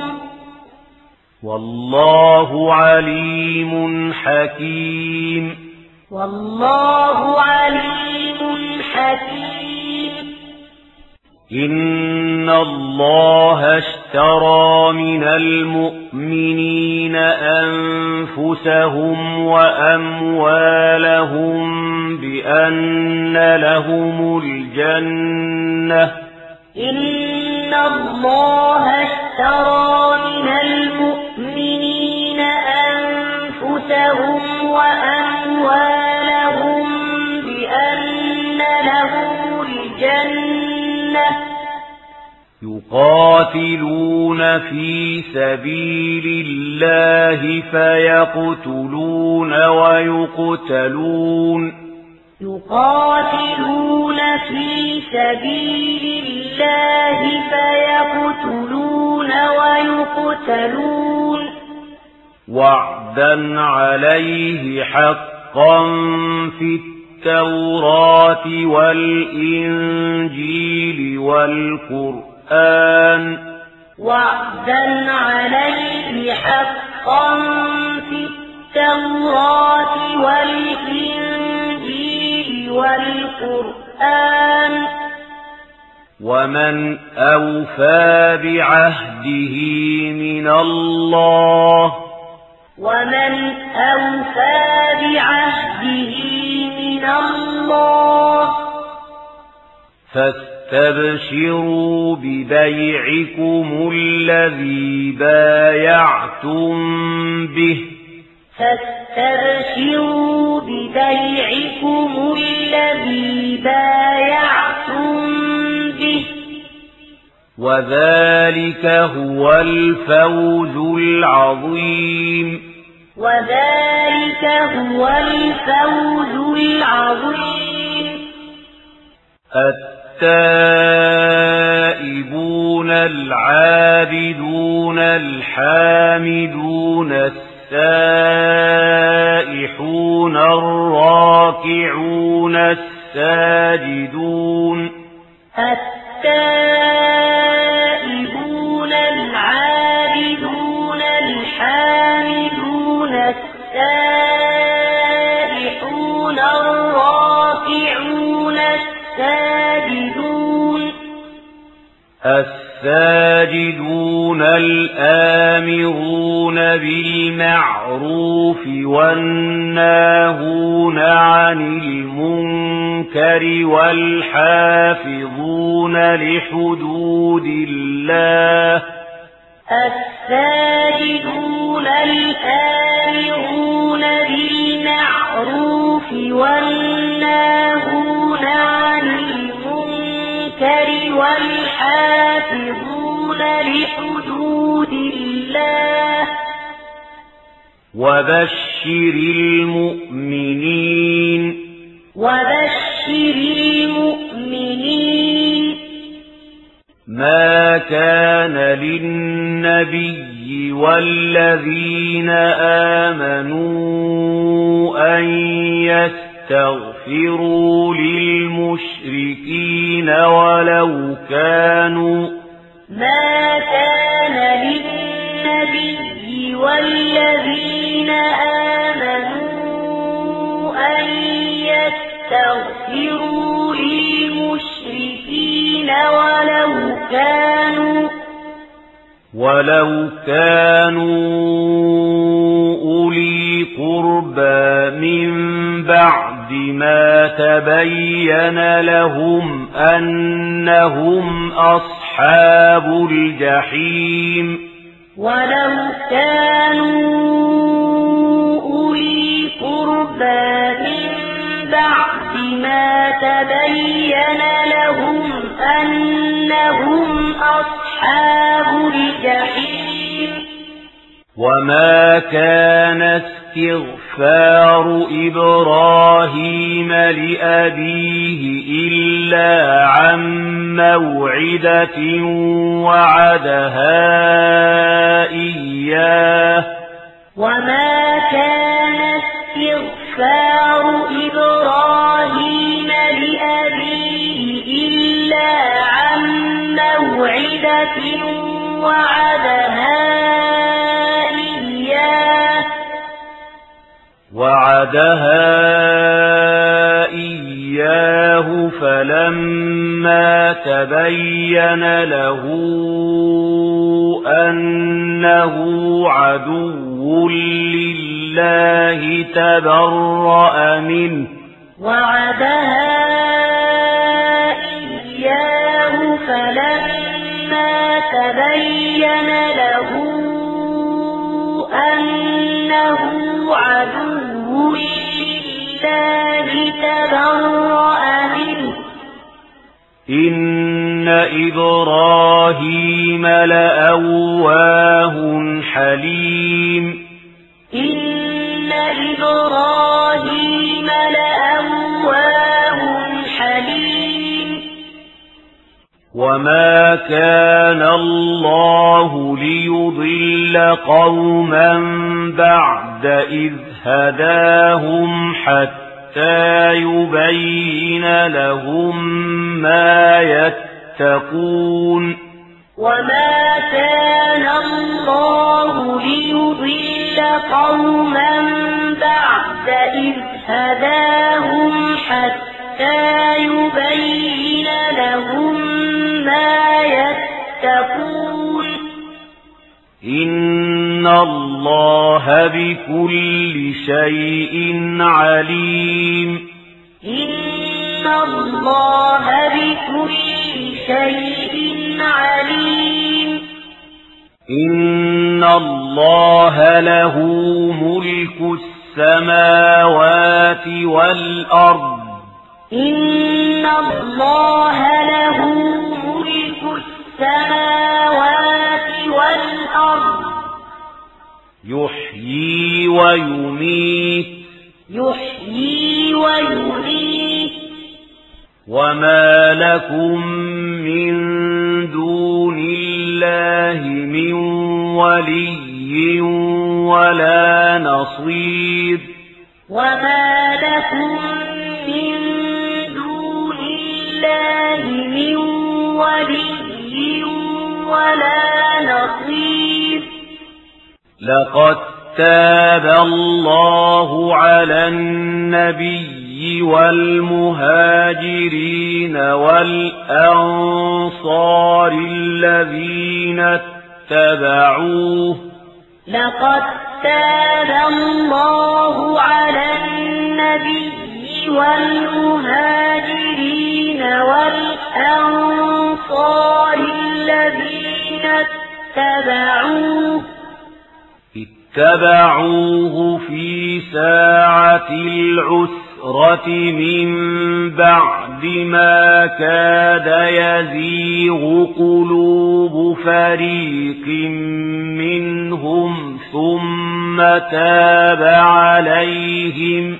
والله عليم حكيم والله عليم حكيم إن الله اشترى من المؤمنين أنفسهم وأموالهم بأن لهم الجنة إن الله اشترى من المؤمنين أنفسهم وأموالهم بأن لهم الجنة يقاتلون في سبيل الله فيقتلون ويقتلون يقاتلون في سبيل الله فيقتلون ويقتلون وعدا عليه حقا في التوراة والإنجيل والقرآن وعدا عليه حقا في التوراة والإنجيل والقرآن ومن أوفى بعهده من الله ومن أوفى بعهده من الله فاستبشروا ببيعكم الذي بايعتم به فاستبشروا ببيعكم الذي بايعتم به وذلك هو الفوز العظيم وذلك هو الفوز العظيم التائبون العابدون الحامدون السائحون الراكعون الساجدون التائبون العابدون الحامدون السائحون الراكعون الساجدون الساجدون الآمرون بالمعروف والناهون عن المنكر والحافظون لحدود الله الساجدون الآمرون بالمعروف والناهون عن المنكر والحافظون لحدود الله وبشر المؤمنين وبشر المؤمنين ما كان للنبي والذين آمنوا أن يستغفروا للمشركين ولو كانوا ما كان للنبي والذين آمنوا أن يستغفروا للمشركين ولو كانوا ولو كانوا أولي قربى من بعد ما تبين لهم أنهم أصحاب الجحيم ولو كانوا أولي قربى من بعد ما تبين لهم أنهم أصحاب الجحيم وما كان استغفار إبراهيم لأبيه إلا عن موعدة وعدها إياه وما كان استغفار إبراهيم لأبيه إلا عن موعدة وعدها إياه وعدها إياه فلما تبين له أنه عدو لله تبرأ منه وعدها إياه فلما تبين له أنه عدو لله تبرأ منه إن إبراهيم لأواه حليم إن إبراهيم لأواه حليم وما كان الله ليضل قوما بعد إذ هداهم حتى يبين لهم ما يتقون وما كان الله ليضل قوما بعد إذ هداهم حتى يبين لهم ما يتقون إن الله بكل شيء عليم إن الله بكل شيء عليم إن الله له ملك السماوات والأرض إن الله له ملك السماوات والأرض يحيي ويميت يحيي ويميت وما لكم من دون الله من ولي ولا نصير وما لكم من دون الله من ولي ولا نصير لقد تاب الله على النبي والمهاجرين والأنصار الذين اتبعوه لقد تاب الله على النبي والمهاجرين والأنصار الذين اتبعوه اتبعوه في ساعة العسرة من بعد ما كاد يزيغ قلوب فريق منهم ثم تاب عليهم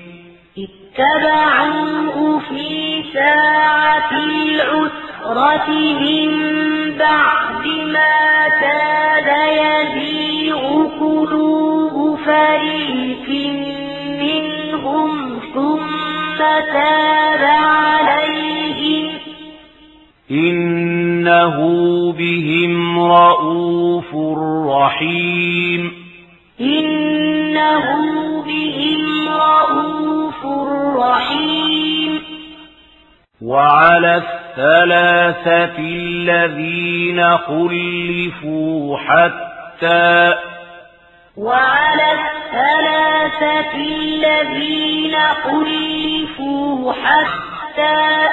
اتبعوه في ساعة العسرة من بعد ما كاد يزيغ قلوب فريق منهم ثم تاب عليهم إنه بهم رؤوف رحيم إنه بهم رؤوف رحيم وعلى الثلاثة الذين خلفوا حتى وعلى الثلاثة الثلاثة الذين خلفوا حتى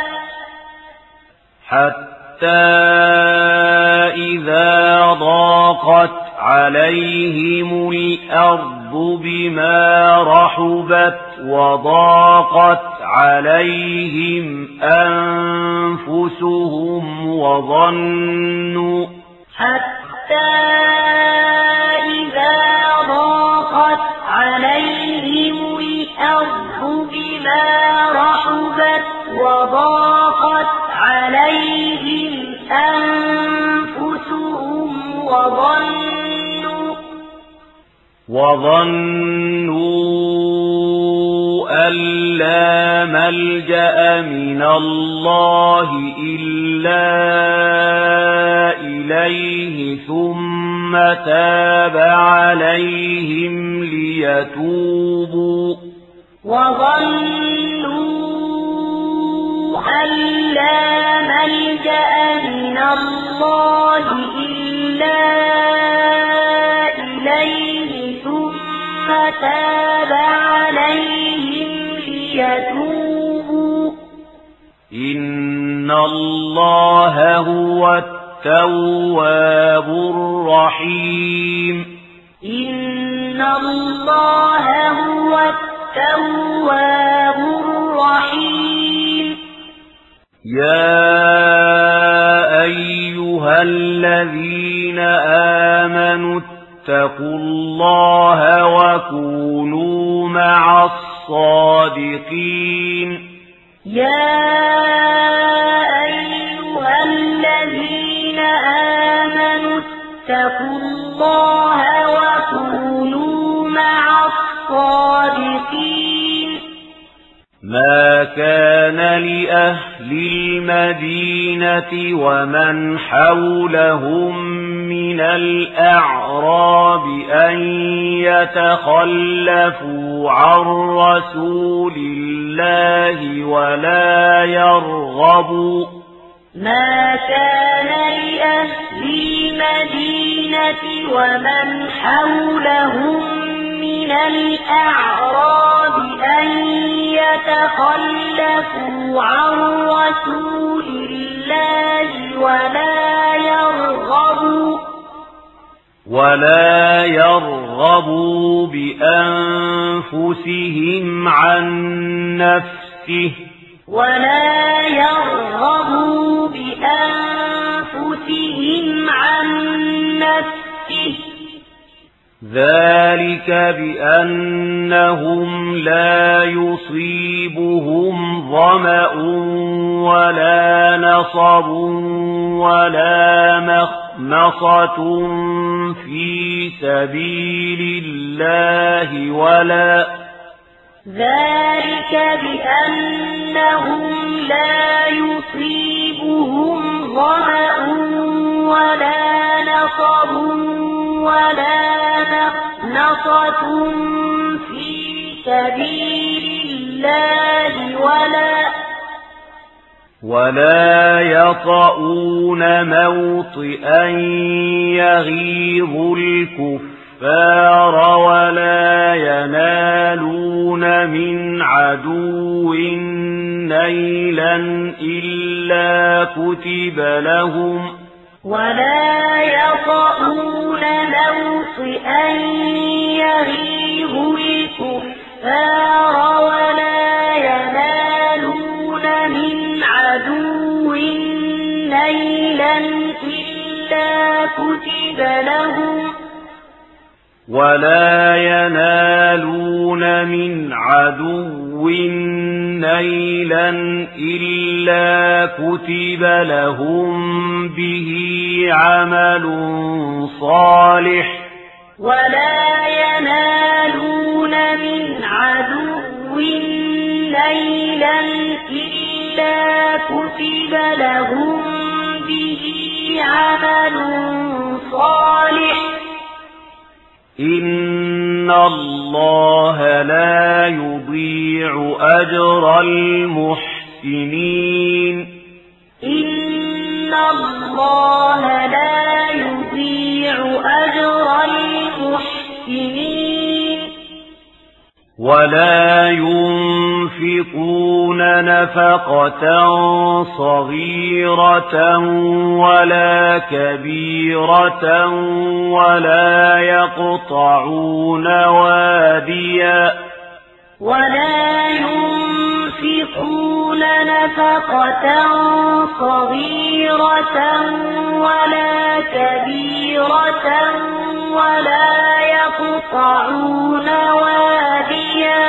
حتى إذا ضاقت عليهم الأرض بما رحبت وضاقت عليهم أنفسهم وظنوا حتى إذا ضاقت عليهم الأرض بما رحبت وضاقت عليهم أنفسهم وظنوا وظنوا أن لا ملجأ من الله إلا إليه ثم تاب عليهم ليتوبوا وظنوا أن لا ملجأ من الله إلا إليه ثم تاب عليهم ليتوبوا إن الله هو التواب الرحيم إن الله هو التواب الرحيم يا أيها الذين آمنوا اتقوا الله وكونوا مع الصادقين يا أيها الذين آمنوا اتقوا الله وكونوا مع الصادقين ما كان لأهل المدينة ومن حولهم من الأعراب أن يتخلفوا عن رسول الله ولا يرغبوا ما كان لأهل المدينة ومن حولهم من الأعراب أن يتخلفوا عن رسول الله ولا يرغبوا ولا يرغبوا بأنفسهم عن نفسه ولا يرغبوا بأنفسهم عن نفسه ذلك بأنهم لا يصيبهم ظمأ ولا نصب ولا مخمصة في سبيل الله ولا ذلك بأنهم لا يصيبهم ظمأ ولا نصب ولا مخمصة في سبيل الله ولا ولا يطؤون موطئا يغيظ الكفار ولا ينالون من عدو نيلا إلا كتب لهم ولا يطؤون موطئا يغيظ الكفار ولا ينالون من عدو نيلا إلا كتب لهم ولا ينالون من عدو نيلا إلا كتب لهم به عمل صالح ولا ينالون من عدو نيلا إلا كتب لهم به عمل صالح إن الله لا يضيع أجر المحسنين إن الله لا يضيع أجر المحسنين ولا ينفقون نفقة صغيرة ولا كبيرة ولا يقطعون واديا ولا ينفقون نفقة صغيرة ولا كبيرة ولا يقطعون واديا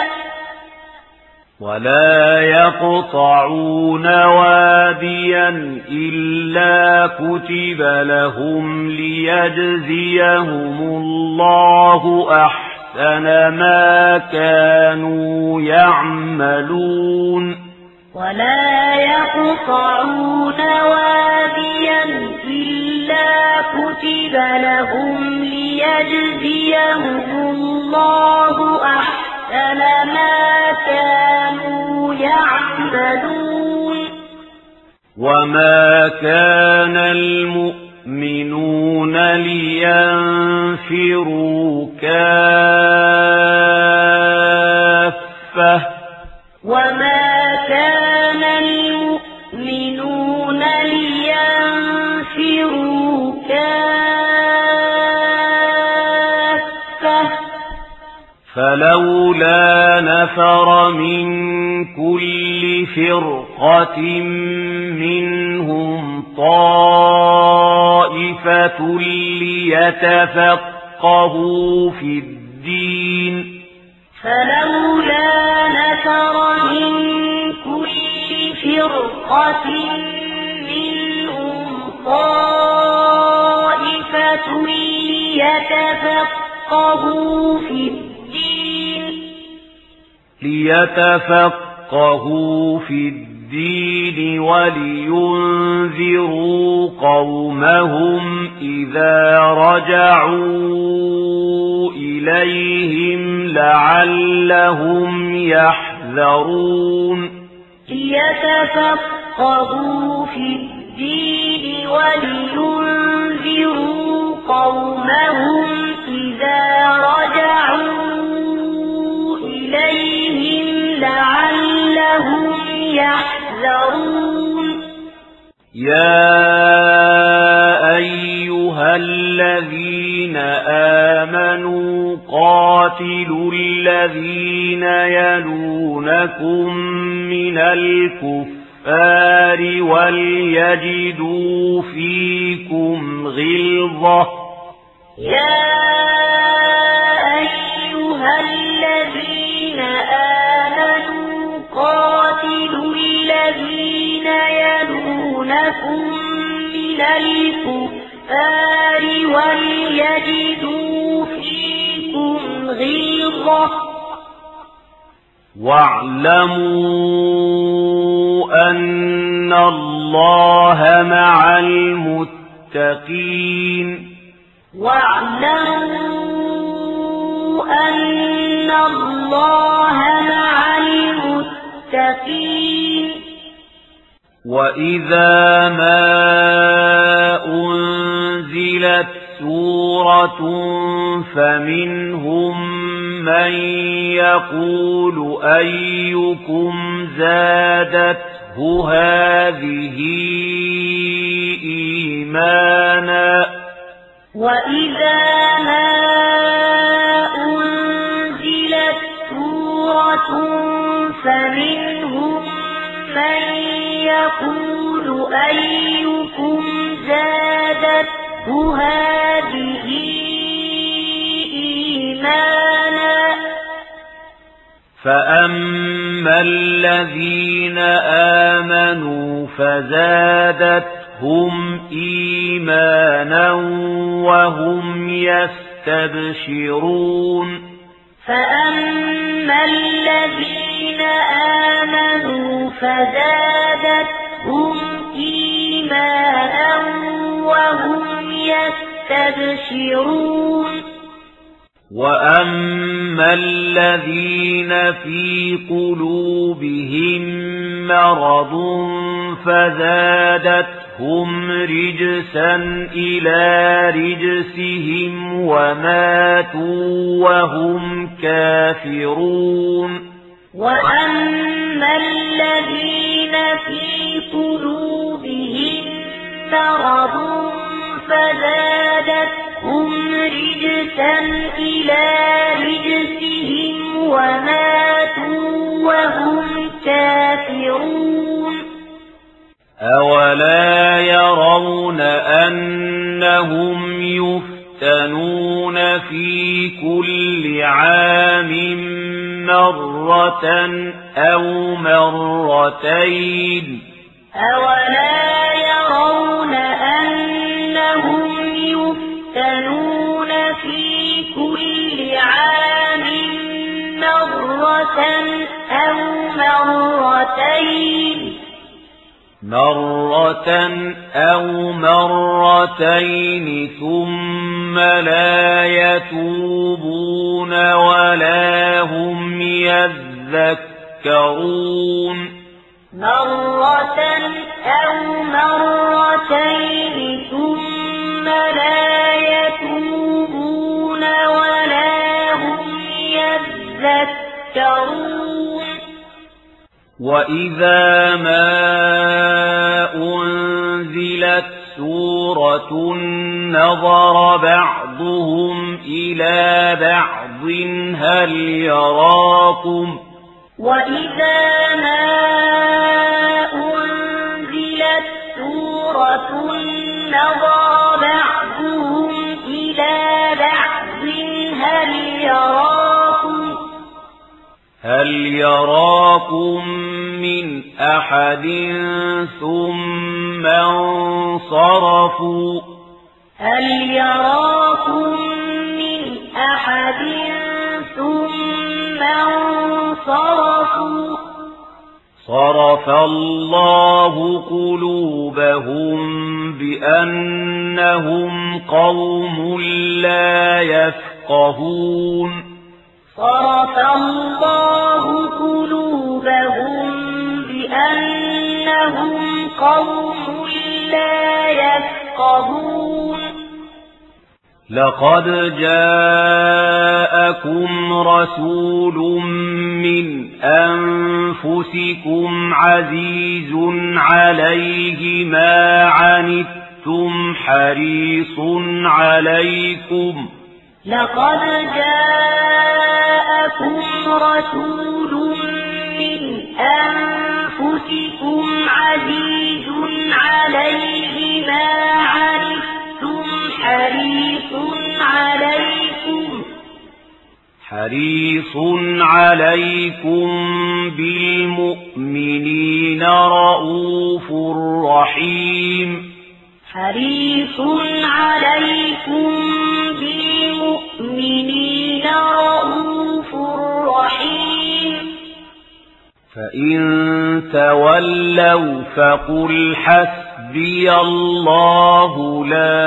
ولا يقطعون واديا إلا كتب لهم ليجزيهم الله أحسن ما كانوا يعملون ولا يقطعون واديا إلا كتب لهم ليجزيهم الله أحسن ما كانوا يعملون وما كان المؤمنون لينفروا كافة وما كان المؤمنون لينفروا كافة فلولا نفر من كل فرقة منهم طائفة ليتفقهوا في الدين فلولا نفر من كل فرقة منهم طائفة ليتفقهوا في الدين ليتفقهوا في الدين ولينذروا قومهم إذا رجعوا إليهم لعلهم يحذرون ليتفقهوا في الدين ولينذروا قومهم إذا رجعوا إليهم لعلهم يحذرون يا أيها الذين آمنوا قاتلوا الذين يلونكم من الكفار وليجدوا فيكم غلظة يا أيها الذين آمنوا قاتلوا الذين يلونكم من الكفار وليجدوا فيكم غلظة واعلموا أن الله مع المتقين واعلموا أن الله مع المتقين وإذا ما أنزلت سورة فمنهم من يقول أيكم زادته هذه إيمانا وإذا ما أنزلت سورة فمنهم من يقول أيكم زادته هذه إيمانا فأما الذين آمنوا فزادتهم إيمانا وهم يستبشرون فأما الذين آمنوا فزادتهم إيمانا وهم يستبشرون وأما الذين في قلوبهم مرض فزادتهم فزادتهم رجسا إلى رجسهم وماتوا وهم كافرون وأما الذين في قلوبهم مرض فزادتهم رجسا إلى رجسهم وماتوا وهم كافرون أولا يرون أنهم يفتنون في كل عام مرة أو مرتين أولا يرون أنهم يفتنون في كل عام مرة أو مرتين مرة أو مرتين ثم لا يتوبون ولا هم يذكرون مرة أو مرتين ثم لا يتوبون ولا هم يذكرون وإذا ما أنزلت سورة نظر بعضهم إلى بعض هل يراكم وإذا ما أنزلت سورة نظر بعضهم إلى بعض هل يراكم هل يراكم من أحد ثم انصرفوا هل يراكم من أحد ثم انصرفوا صرف الله قلوبهم بأنهم قوم لا يفقهون صرف الله قلوبهم بأنهم قوم لا يفقهون لقد جاءكم رسول من أنفسكم عزيز عليه ما عنتم حريص عليكم لقد جاءكم رسول من أنفسكم عزيز عليه ما عنتم حريص عليكم حريص عليكم بالمؤمنين رؤوف رحيم حريص عليكم بالمؤمنين رؤوف رحيم فإن تولوا فقل حسبي الله لا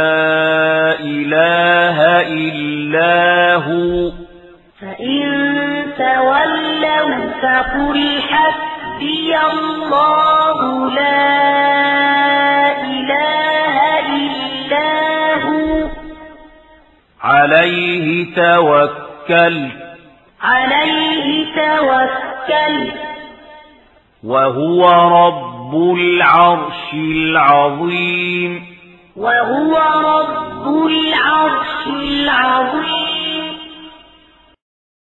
إله إلا هو فإن تولوا فقل حسبي الله لا إله إلا هو عليه توكلت عليه توكلت وهو رب العرش العظيم وهو رب العرش العظيم